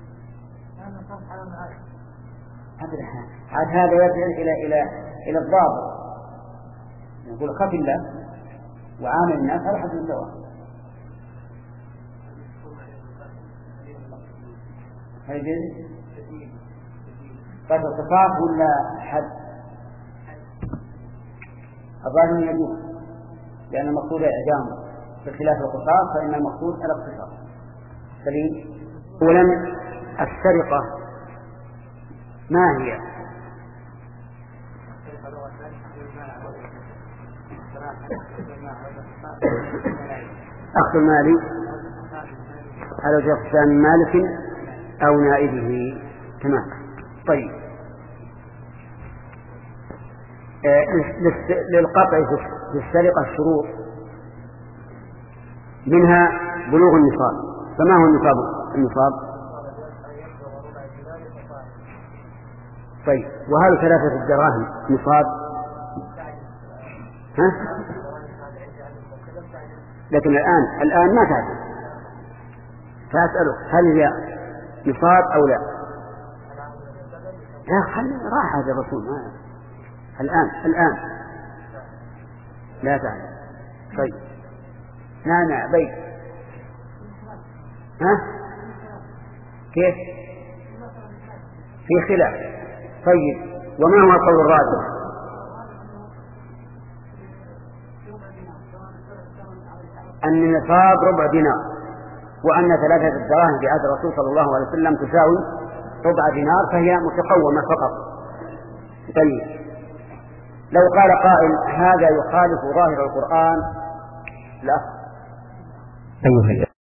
عاد هذا يرجع إلى إلى إلى الضابط. نقول خف الله وعامل الناس على حد سواء. هذه قد القصاص ولا حد؟ الظاهر يجوز لأن المقصود إعدامه، بخلاف القصاص فإن المقصود الاقتصاص. سليم. أولا السرقة ما هي؟ أخذ المال على وجه اقتسام مالك أو نائبه. تمام. طيب آه للقطع في السرقة شروط، منها بلوغ النصاب. فما هو النصاب؟ النصاب طيب، وهل ثلاثة الدراهم نصاب؟ ها؟ لكن الآن الآن ما تعرف، فأسألك هل هي نصاب أو لا؟ لا خلي راح هذا الرسول ما الآن الآن لا تعرف. طيب نعنع بيت ها كيف في خلاف. طيب وما هو القول الراجح؟ أن النصاب ربع دينار، وأن ثلاثة الدراهم في عهد الرسول صلى الله عليه وسلم تساوي ربع دينار، فهي متقومة فقط. طيب لو قال قائل هذا يخالف ظاهر القرآن لا أيها